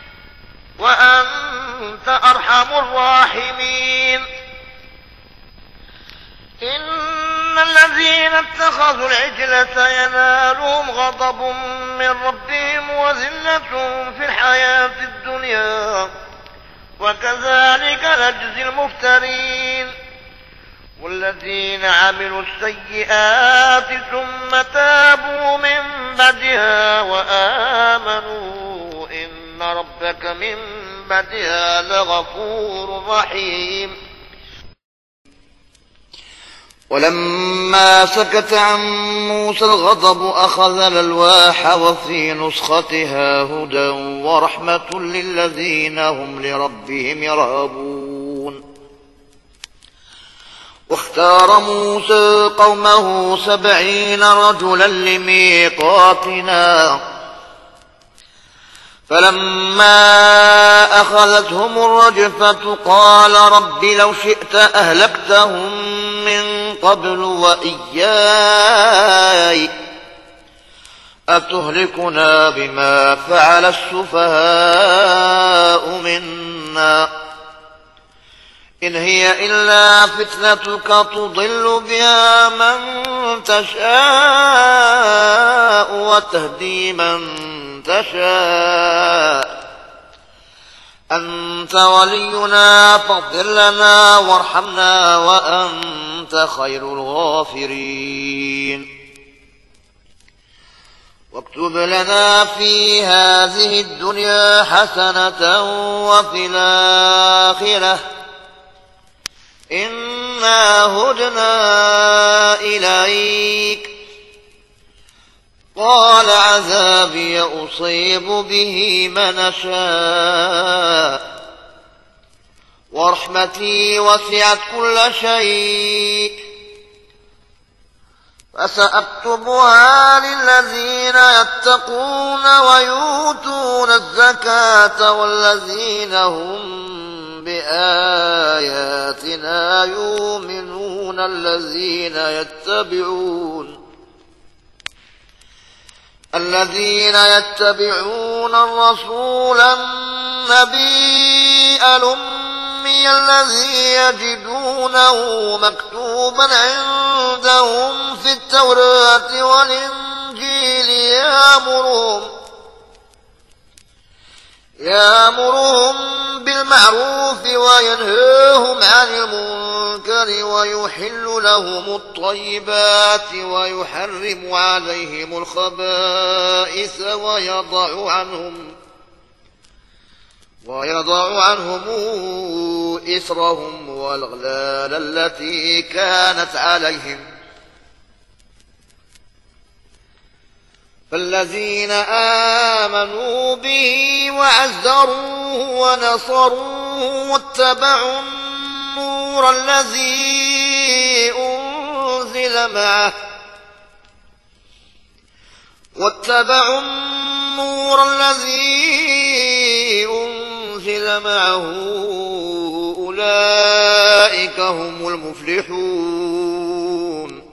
وأنت أرحم الراحمين. إن الذين اتخذوا العجلة ينالهم غضب من ربهم وذلة في الحياة الدنيا وكذلك نجزي المفترين. والذين عملوا السيئات ثم تابوا من بعدها وآمنوا إن ربك من بعدها لغفور رحيم. ولما سكت عن موسى الغضب أخذ الألواح وفي نسختها هدى ورحمة للذين هم لربهم يرهبون. واختار موسى قومه سبعين رجلا لميقاتنا فلما أخذتهم الرجفة قال رب لو شئت أهلكتهم من قبل وإياي أتهلكنا بما فعل السفهاء منا إن هي إلا فتنتك تضل بها من تشاء وتهدي من تشاء أنت ولينا فاغفر لنا وارحمنا وأنت خير الغافرين. واكتب لنا في هذه الدنيا حسنة وفي الآخرة إنا هدنا إليك قال عذابي أصيب به من أشاء ورحمتي وسعت كل شيء فسأكتبها للذين يتقون ويؤتون الزكاة والذين هم بآياتنا يؤمنون الذين يتبعون الذين يتبعون الرسول النبي الأمي الذي يجدونه مكتوبا عندهم في التوراة والإنجيل يأمرهم يأمرهم بالمعروف وينهاهم عن المنكر ويحل لهم الطيبات ويحرم عليهم الخبائث ويضع عنهم ويضع عنهم إصرهم والأغلال التي كانت عليهم. فالذين آمنوا به وعزروه ونصروه واتبعوا النور الذي أنزل معه واتبعوا النور الذي أنزل معه أولئك هم المفلحون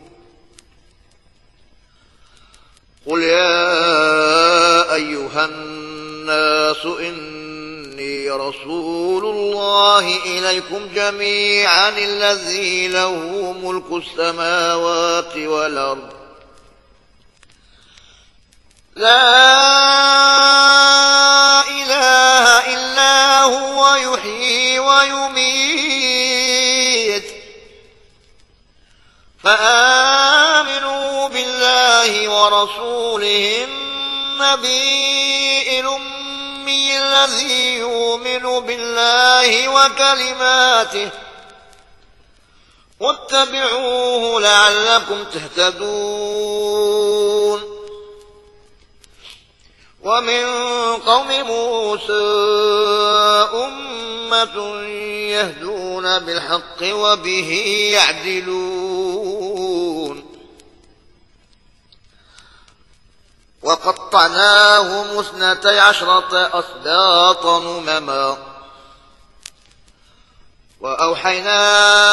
قل يا أيها الناس إني رسول الله إليكم جميعا الذي له ملك السماوات والأرض لا إله إلا هو يحيي ويميت فآمنوا بالله ورسوله النبي الأمي الذي يؤمن بالله وكلماته واتبعوه لعلكم تهتدون ومن قوم موسى أمة يهدون بالحق وبه يعدلون وقطعناهم اثنتي عشرة أسباطا أمما وأوحينا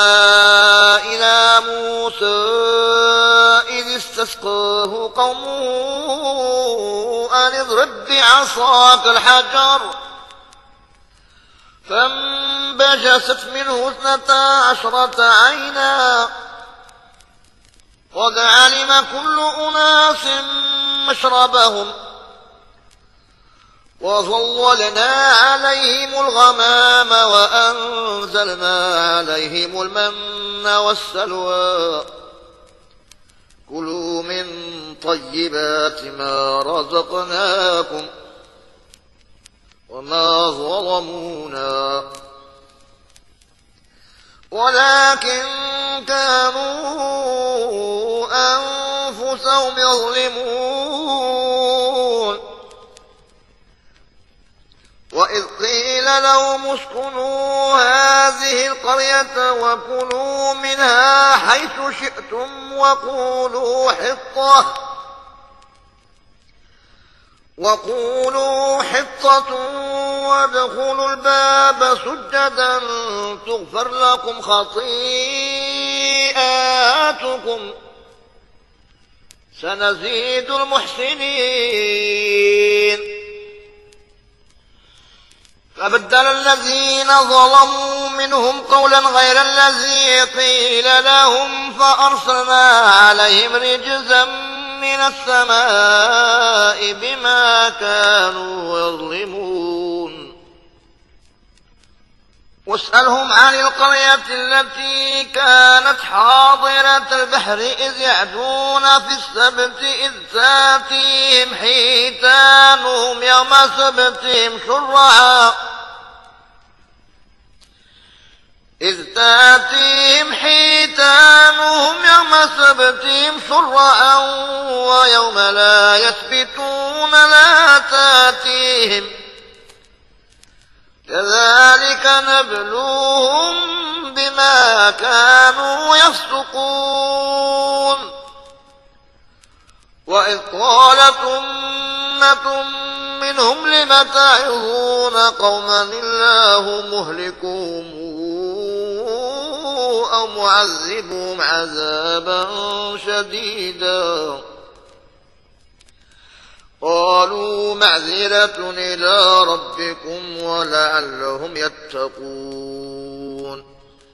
إلى موسى إذ استسقاه قومه أن اضرب بعصاك الحجر فانبجست منه اثنتا عشرة عينا قد علم كل أناس مشربهم وظللنا عليهم الغمام وأنزلنا عليهم المن والسلوى كلوا من طيبات ما رزقناكم وما ظلمونا ولكن كانوا أنفسهم يظلمون وإذ قيل لهم اسكنوا هذه القرية وكلوا منها حيث شئتم وقولوا حطة وقولوا حطة وادخلوا الباب سجدا تغفر لكم خطيئاتكم سنزيد المحسنين فبدل الذين ظلموا منهم قولا غير الذي قيل لهم فأرسلنا عليهم رجزا من السماء بما كانوا يظلمون واسألهم عن القرية التي كانت حاضرة البحر إذ يعدون في السبت إذ تاتيهم حيتانهم يوم سبتهم شرعا إذ تاتيهم حيتانهم يوم سبتهم شرعا ويوم لا يسبتون لا تاتيهم كذلك نبلوهم بما كانوا يفسقون وإذ قالت أمة منهم لم تعظون قوما الله مهلكهم أو معذبهم عذابا شديدا قالوا معذرة إلى ربكم ولعلهم يتقون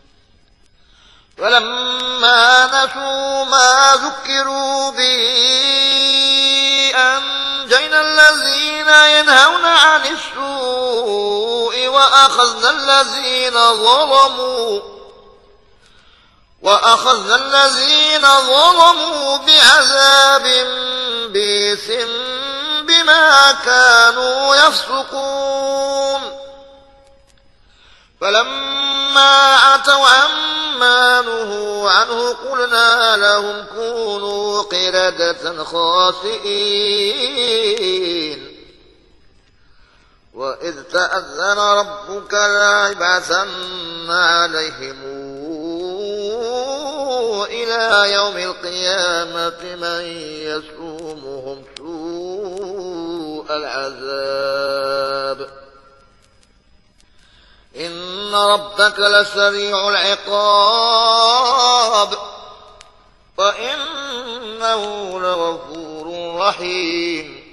فلما نسوا ما ذكروا به أنجينا الذين ينهون عن السوء وأخذنا الذين ظلموا وأخذنا الذين ظلموا بعذاب بئيس بما كانوا يفسقون فلما عتوا عما نهوا عنه قلنا لهم كونوا قردة خاسئين وإذ تأذن ربك ليبعثن عليهم إلى يوم القيامة من يسومهم سوء العذاب إن ربك لسريع العقاب وإنه لغفور رحيم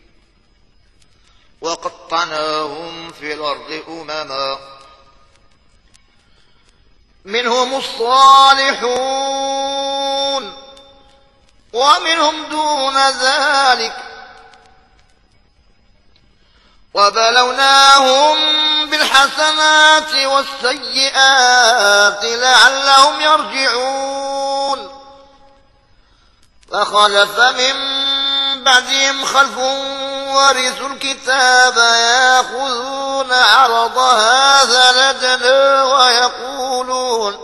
وقطعناهم في الأرض أمما منهم الصالحون ومنهم دون ذلك وبلوناهم بالحسنات والسيئات لعلهم يرجعون فخلف من بعدهم خلف ورثوا الكتاب يأخذون عرض هذا الأدنى ويقولون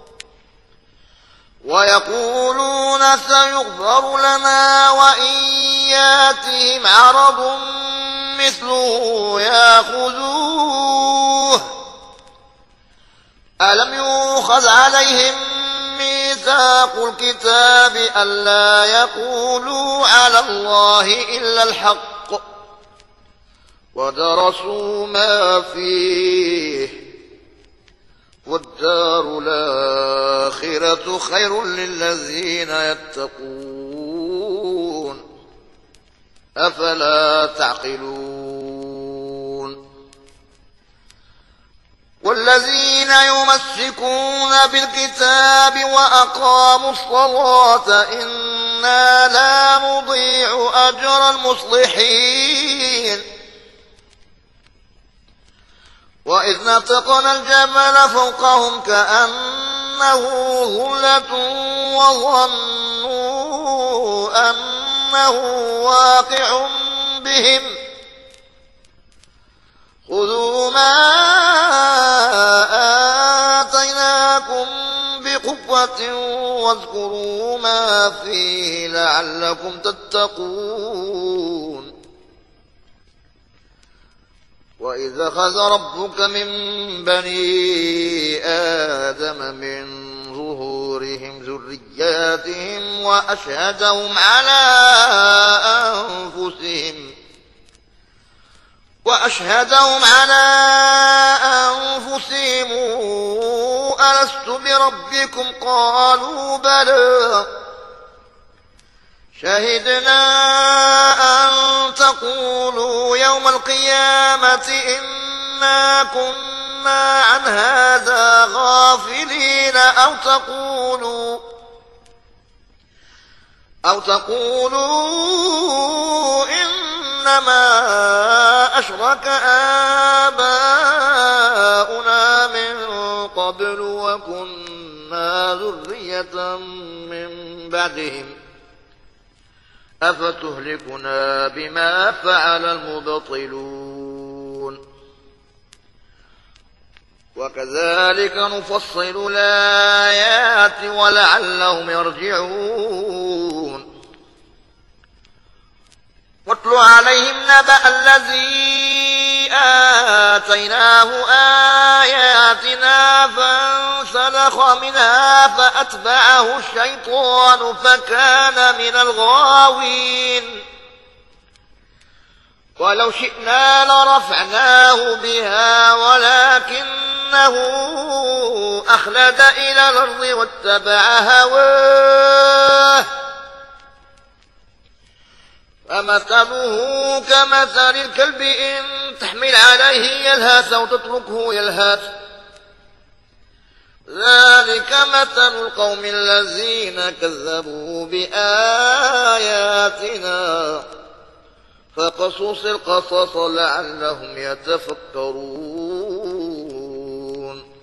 ويقولون سيغفر لنا وإن ياتهم عرض مثله يأخذوه ألم يؤخذ عليهم ميثاق الكتاب ألا يقولوا على الله إلا الحق ودرسوا ما فيه والدار الآخرة خير للذين يتقون أفلا تعقلون والذين يمسكون بالكتاب وأقاموا الصلاة إنا لا نضيع أجر المصلحين وإذ نتقنا الجبل فوقهم كأنه ظلة وظنوا أنه واقع بهم خذوا ما آتيناكم بقوة واذكروا ما فيه لعلكم تتقون وإذ أخذ ربك من بني آدم من ظهورهم ذرياتهم وأشهدهم على أنفسهم وأشهدهم على أنفسهم ألست بربكم قالوا بلى شهدنا أن تقولوا يوم القيامة إنا كنا عن هذا غافلين أو تقولوا أو تقولوا إنما أشرك آباؤنا من قبل وكنا ذرية من بعدهم أفتهلكنا بما فعل المبطلون وكذلك نفصل الآيات ولعلهم يرجعون واتل عليهم نبأ الذي آتيناه آياتنا فانسلخ منها فأتبعه الشيطان فكان من الغاوين ولو شئنا لرفعناه بها ولكنه أخلد إلى الأرض واتبع هواه فمثله كمثل الكلب إن تحمل عليه يلهث أو تتركه يلهث ذلك مثل القوم الذين كذبوا بآياتنا فقصص القصص لعلهم يتفكرون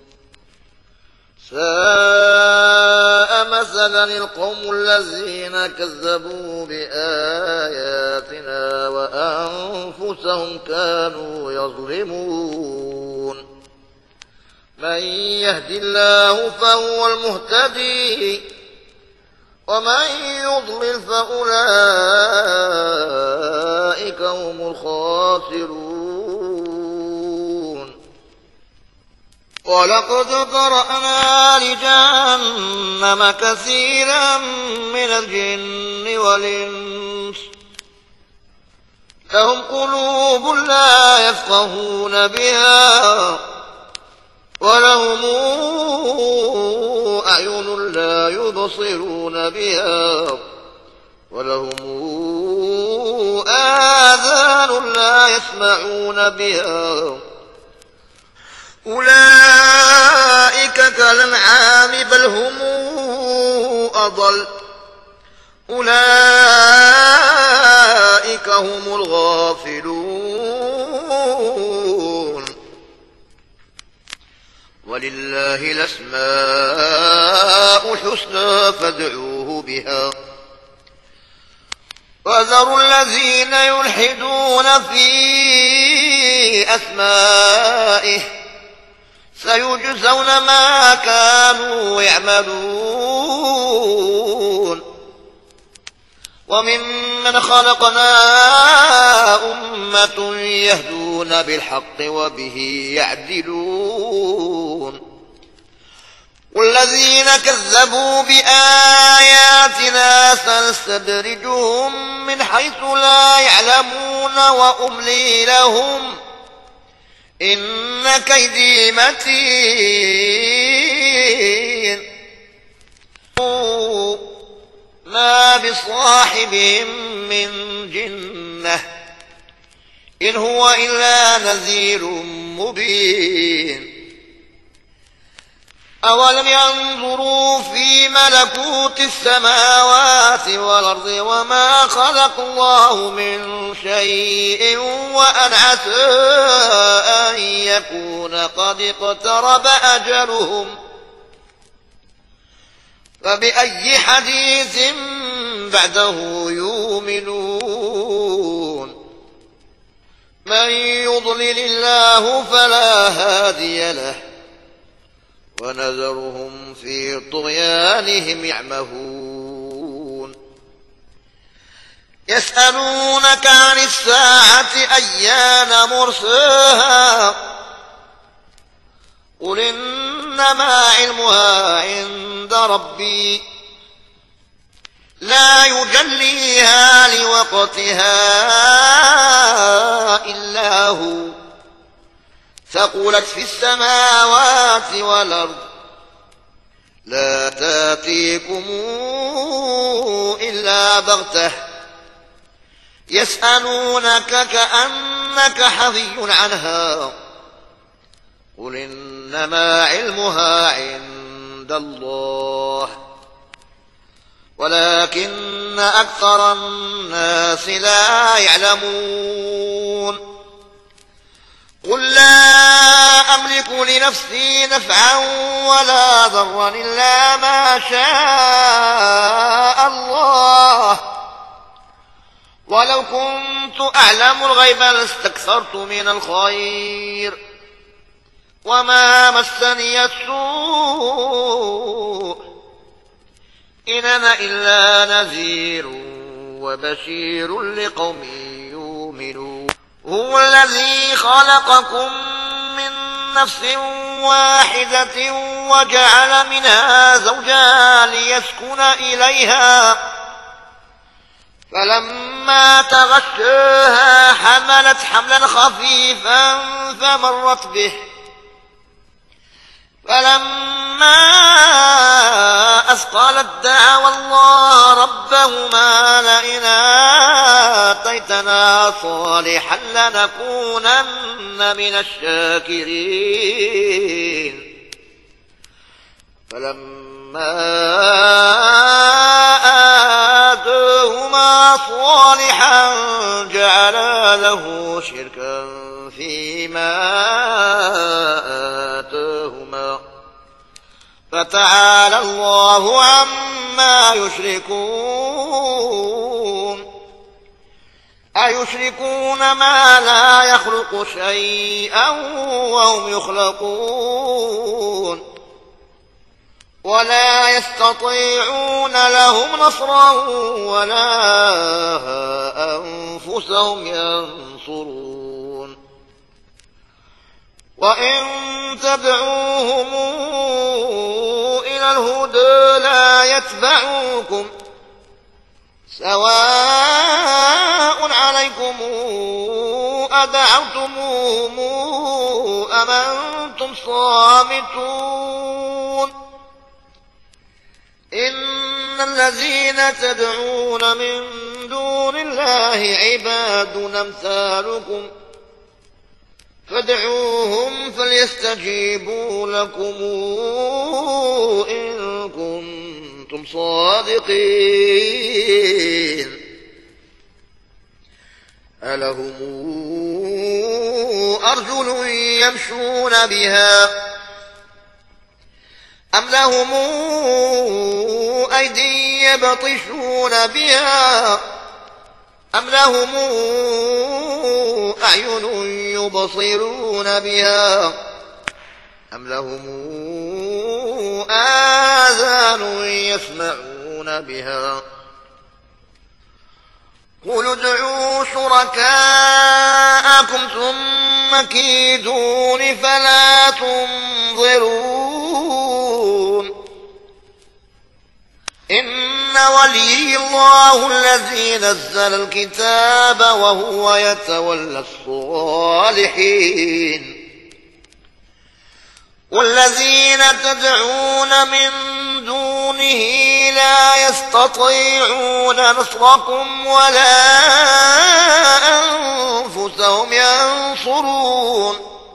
ساء مثلا القوم الذين كذبوا بآياتنا وأنفسهم كانوا يظلمون من يهد الله فهو المهتدي ومن يضلل فأولئك هم الخاسرون ولقد قرأنا لجهنم كثيرا من الجن والإنس لهم قلوب لا يفقهون بها ولهم أعين لا يبصرون بها ولهم آذان لا يسمعون بها أولئك كالأنعام بل هم أضل أولئك هم الغافلون ولله الأسماء الحسنى فادعوه بها وذروا الذين يلحدون في أسمائه سيجزون ما كانوا يعملون وممن خلقنا أمة يهدون بالحق وبه يعدلون والذين كذبوا بآياتنا سنستدرجهم من حيث لا يعلمون وأملي لهم إن كيدي متين ما بصاحبهم من جنة إن هو إلا نذير مبين أولم ينظروا في ملكوت السماوات والأرض وما خلق الله من شيء وأن عسى أن يكون قد اقترب أجلهم فبأي حديث بعده يؤمنون من يضلل الله فلا هادي له ونذرهم في طغيانهم يعمهون يسألونك عن الساعة أيان مرساها قل إنما علمها عند ربي لا يجليها لوقتها إلا هو ثقلت في السماوات والأرض لا تاتيكم إلا بغتة يسألونك كأنك حفي عنها قل إنما علمها عند الله ولكن أكثر الناس لا يعلمون قل لا أملك لنفسي نفعا ولا ضرا إلا ما شاء الله ولو كنت أعلم الغيب لاستكثرت من الخير وما مسني السوء إن أنا إلا نذير وبشير لقوم يؤمنون هو الذي خلقكم من نفس واحدة وجعل منها زوجها ليسكن إليها فلما تغشاها حملت حملا خفيفا فمرت به فلما أثقلت دعوا الله ربهما لئن آتيتنا صالحا لنكونن من الشاكرين فلما آتاهما صالحا جعلا له شركا فيما آتاهما فتعالى الله عما يشركون أيشركون ما لا يخلق شيئا وهم يخلقون ولا يستطيعون لهم نصرا ولا أنفسهم ينصرون وإن تدعوهم إلى الهدى لا يتبعوكم سواء عليكم أدعوتموهم أم أنتم صامتون إن الذين تدعون من دون الله عباد أمثالكم فادعوهم فليستجيبوا لكم إن كنتم صادقين ألهم أرجل يمشون بها أم لهم أيدي يبطشون بها أم لهم أعين يبصرون بها أم لهم آذان يسمعون بها قل ادعوا شركاءكم ثم كيدون فلا تنظرون إن ولي الله الذي نزل الكتاب وهو يتولى الصالحين والذين تدعون من دونه لا يستطيعون نصركم ولا أنفسهم ينصرون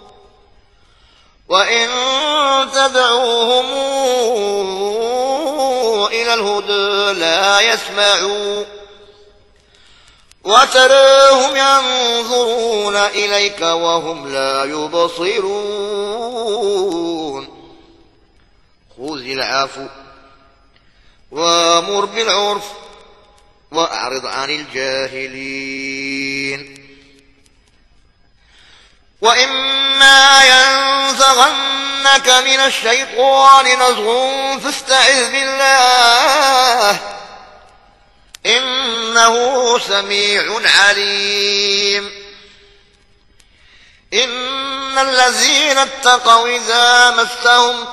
وإن تدعوهم إلى الهدى لا يسمعون وتراهم ينظرون إليك وهم لا يبصرون خذ العفو وامر بالعرف وأعرض عن الجاهلين وإما ينزغنك من الشيطان نزغ فاستعذ بالله إنه سميع عليم إن الذين اتقوا إذا مسهم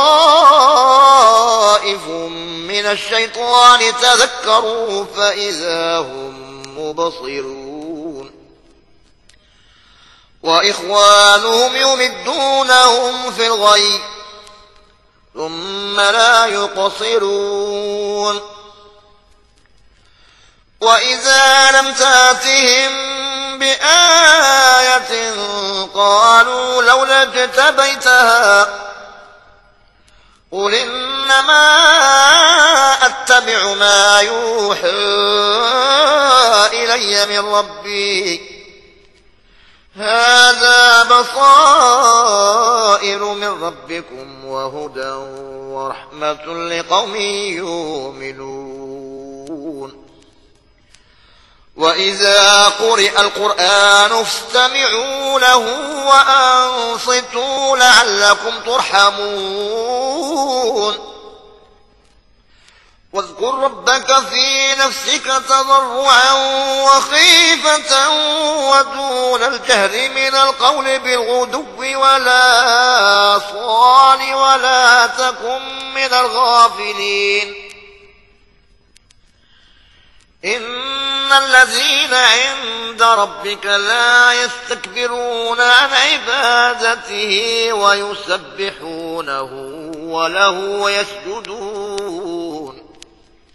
طائف من الشيطان تذكروا فإذا هم مبصرون وإخوانهم يمدونهم في الغي ثم لا يقصرون وإذا لم تأتهم بآية قالوا لولا اجتبيتها قل إنما أتبع ما يوحى إلي من ربي هذا بصائر من ربكم وهدى ورحمة لقوم يؤمنون وإذا قرئ القرآن فاستمعوا له وأنصتوا لعلكم ترحمون واذكر ربك في نفسك تضرعا وخيفة ودون الجهر من القول بالغدو ولا صال ولا تكن من الغافلين إن الذين عند ربك لا يستكبرون عن عبادته ويسبحونه وله يسجدون